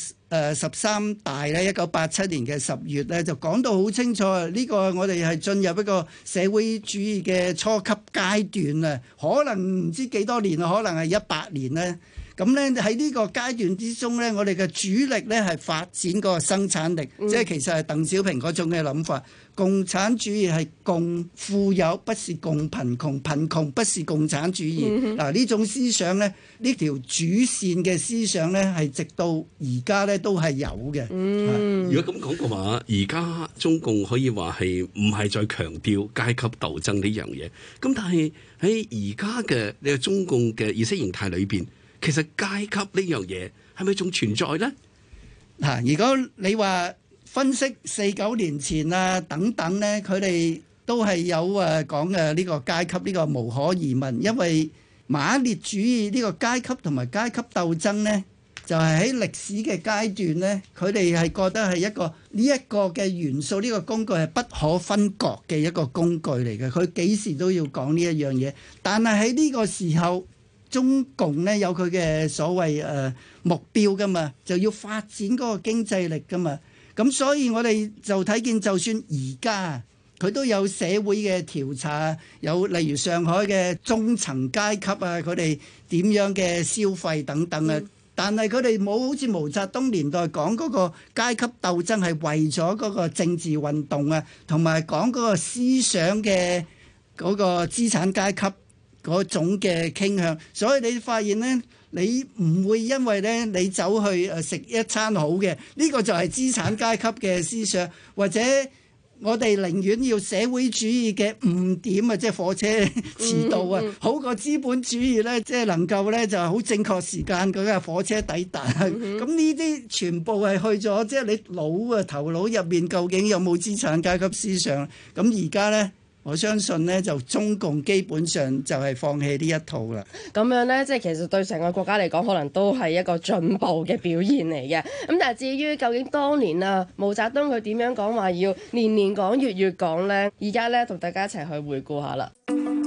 [SPEAKER 6] 13大咧，1987年嘅10月咧就講到好清楚啊！呢個我哋係進入一個社會主義嘅初級階段啊，可能唔知幾多年啊，可能係100年咧。咁咧喺呢個階段之中咧，我哋嘅主力咧係發展個生產力，即係其實係鄧小平嗰種嘅諗法。共產主義係共富有，不是共貧窮；貧窮不是共產主義。嗱，呢種思想咧，呢條主線嘅思想咧，係直到而家咧都係有嘅。
[SPEAKER 3] 如果咁講嘅話，而家中共可以話係唔係再強調階級鬥爭呢樣嘢？咁但係喺而家嘅呢個中共嘅意識形態裏邊，其實階級呢樣嘢係咪仲存在呢？
[SPEAKER 6] 如果你話分析49年前啊等等呢，佢哋都係有講呢個階級呢個無可疑問，因為馬列主義呢個階級同埋階級鬥爭呢，就係喺歷史嘅階段呢，佢哋係覺得係呢一個嘅元素，呢個工具係不可分割嘅一個工具嚟嘅，佢幾時都要講呢一樣嘢。但係喺呢個時候，中共呢有佢嘅所謂目標噶嘛，就要發展嗰個經濟力噶嘛。咁所以我哋就睇見，就算而家佢都有社會嘅調查，有例如上海嘅中層階級啊，佢哋點樣嘅消費等等啊。但係佢哋冇好似毛澤東年代講嗰個階級鬥爭係為咗嗰個政治運動啊，同埋講嗰個思想嘅嗰個資產階級嗰種嘅傾向。所以你發現呢，你唔會因為呢你走去食一餐好嘅，呢個就係資產階級嘅思想，或者我哋寧願要社會主義嘅誤點啊，即係火車遲到啊，好過資本主義呢，即係能夠呢就好正確時間嗰架火車抵達。咁呢啲全部係去咗，即係你頭腦入面究竟有冇資產階級思想？咁而家呢，我相信呢，就中共基本上就係放棄呢一套啦。
[SPEAKER 13] 咁樣呢，即係其實對成個國家嚟講，可能都係一個進步嘅表現嚟嘅。咁但係至於究竟當年啊，毛澤東佢點樣講話要年年講月月講呢？而家呢，同大家一齊去回顧下啦。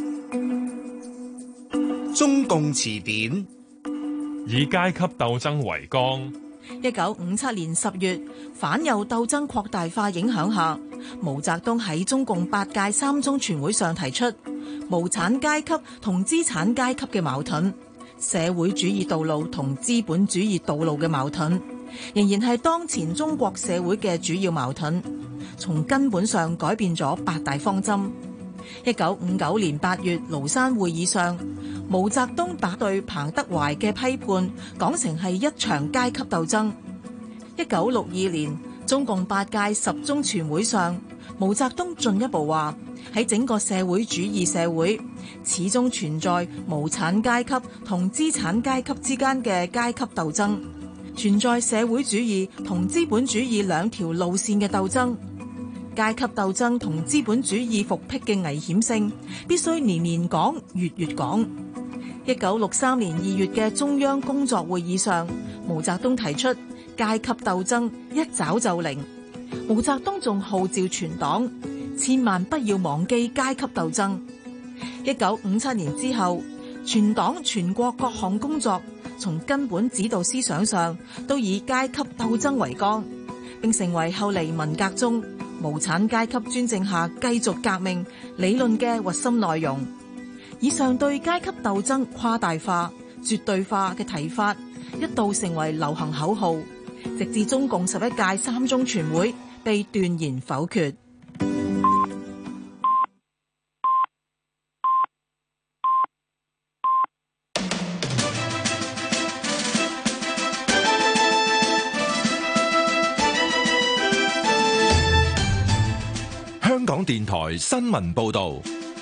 [SPEAKER 7] 中共詞典
[SPEAKER 5] 以階級鬥爭為綱。
[SPEAKER 21] 1957年10月，反右鬥爭擴大化影響下，毛澤東喺中共8屆三中全會上提出無產階級同資產階級嘅矛盾，社會主義道路同資本主義道路嘅矛盾，仍然係當前中國社會嘅主要矛盾，從根本上改變咗8大方針。1959年8月廬山會議上，毛澤東把對彭德懷嘅批判講成係一場階級鬥爭。1962年中共8屆10中全會上，毛澤東進一步話喺整個社會主義社會，始終存在無產階級同資產階級之間嘅階級鬥爭，存在社會主義同資本主義兩條路線嘅鬥爭。階級鬥爭同資本主義復辟嘅危險性，必須年年講，月月講。1963年2月嘅中央工作會議上，毛澤東提出階級鬥爭一抓就靈。毛澤東仲號召全黨千萬不要忘記階級鬥爭。1957年之後，全黨全國各項工作從根本指導思想上都以階級鬥爭為綱，並成為後嚟文革中無產階級專政下繼續革命理論嘅核心內容。以上對階級鬥爭誇大化、絕對化嘅提法，一度成為流行口號，直至中共11屆三中全會被斷然否決。
[SPEAKER 18] 香港電台新聞報導。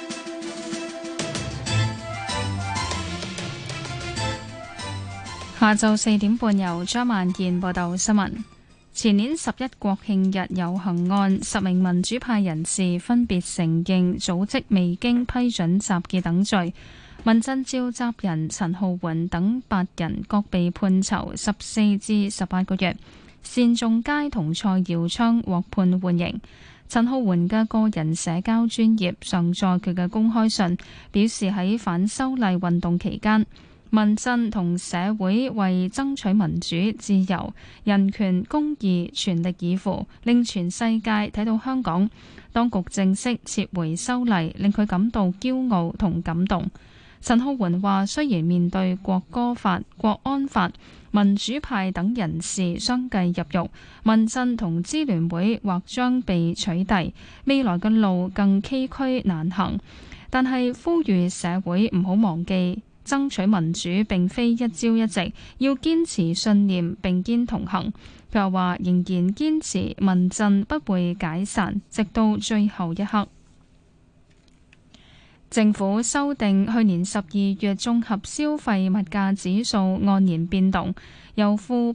[SPEAKER 1] 下晝4點半，由張萬健報道新聞。前年11國慶日遊行案，10名民主派人士分別承認組織未經批准集結等罪。民陣召集人陳浩桓等8人各被判囚14至18個月。單仲偕同蔡耀昌獲判緩刑。陳浩桓嘅個人社交專頁上載佢嘅公開信，表示喺反修例運動期間，民陣同社會為爭取民主、自由、人權、公義全力以赴，令全世界睇到香港當局正式撤回修例，令佢感到驕傲同感動。陳浩桓話：雖然面對國歌法、國安法、民主派等人士相繼入獄，民陣同支聯會或將被取締，未來嘅路更崎嶇難行，但係呼籲社會唔好忘記，爭取民主並非一朝一夕，要堅持信念並肩同行。佢又話仍然堅持民陣不會解散，直到最後一刻。 政府修訂去年12月綜合消費物價指數按年變動，由負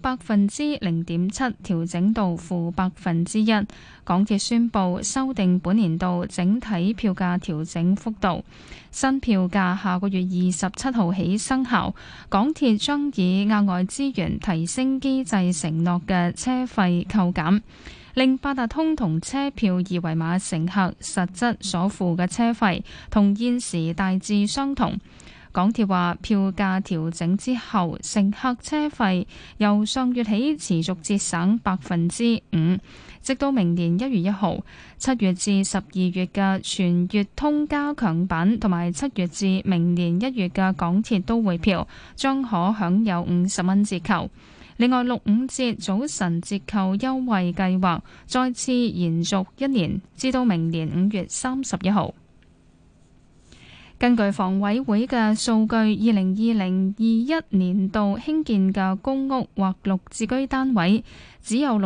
[SPEAKER 1] 0.7%調整到負1%。港鐵宣布修訂本年度整體票價調整幅度，新票價下個月27號起生效。港鐵將以額外資源提升機制承諾嘅車費扣減，令八達通同車票二維碼乘客實質所付嘅車費同現時大致相同。港鐵話票價調整之後，乘客車費由上月起持續節省5%，直到明年1月1號。7月至12月嘅全月通加強版同埋7月至明年1月嘅港鐵都會票將可享有50蚊折扣。另外，6.5折早晨折扣優惠計劃再次延續1年，至到明年5月31號。根據房委會嘅數據，2020-21年度興建嘅公屋或綠置居單位只有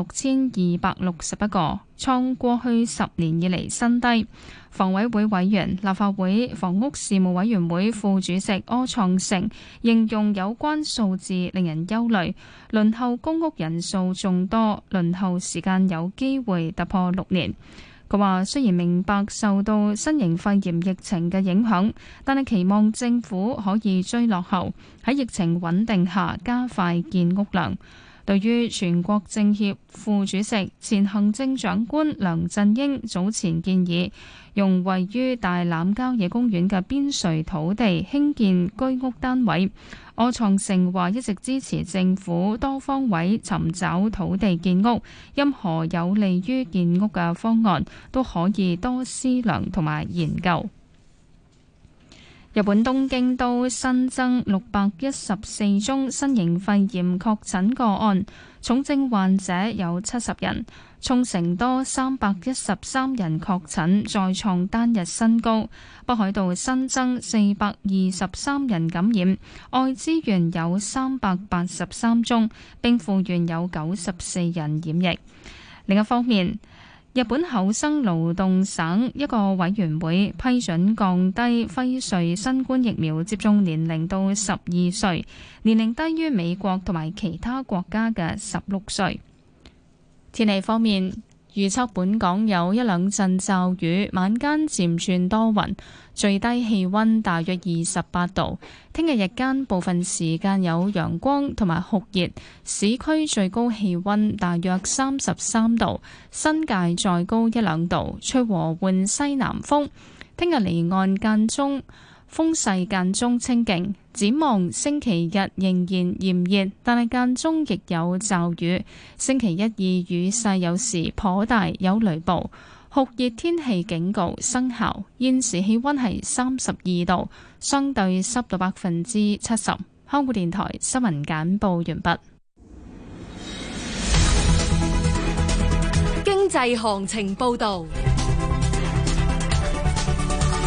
[SPEAKER 1] 6261個，創過去10年以嚟新低。房委會委員、立法會房屋事務委員會副主席柯創盛形容有關數字令人憂慮，輪候公屋人數眾多，輪候時間有機會突破6年。佢話：雖然明白受到新型肺炎疫情嘅影響，但係期望政府可以追落後，喺疫情穩定下加快建屋量。對於全國政協副主席、前行政長官梁振英早前建議用位於大欖郊野公園嘅邊陲土地興建居屋單位，柯創盛話一直支持政府多方位尋找土地建屋，任何有利於建屋嘅方案都可以多思量同埋研究。日本東京都新增614宗新型肺炎確診個案，重症患者有70人。沖繩多313人確診，再創單日新高。北海道新增423人感染，愛知縣有383宗，兵庫縣有94人染疫。另一方面，日本厚生勞動省一個委員會批准降低輝瑞新冠疫苗接種年齡到12歲，年齡低於美國同埋其他國家嘅16歲。天氣方面，預測本港有一兩陣驟雨，晚間漸轉多雲，最低氣溫大約28度。聽日日間部分時間有陽光同埋酷熱，市區最高氣溫大約33度，新界再高一兩度，吹和緩西南風。聽日離岸間中風勢間中清勁，展望星期日仍然炎熱，但係間中亦有驟雨。星期1、2雨勢有時頗大，有雷暴。酷熱天氣警告生效。現時氣溫係32度，相對濕度70%。香港電台新聞簡報完畢。
[SPEAKER 19] 經濟行情報道。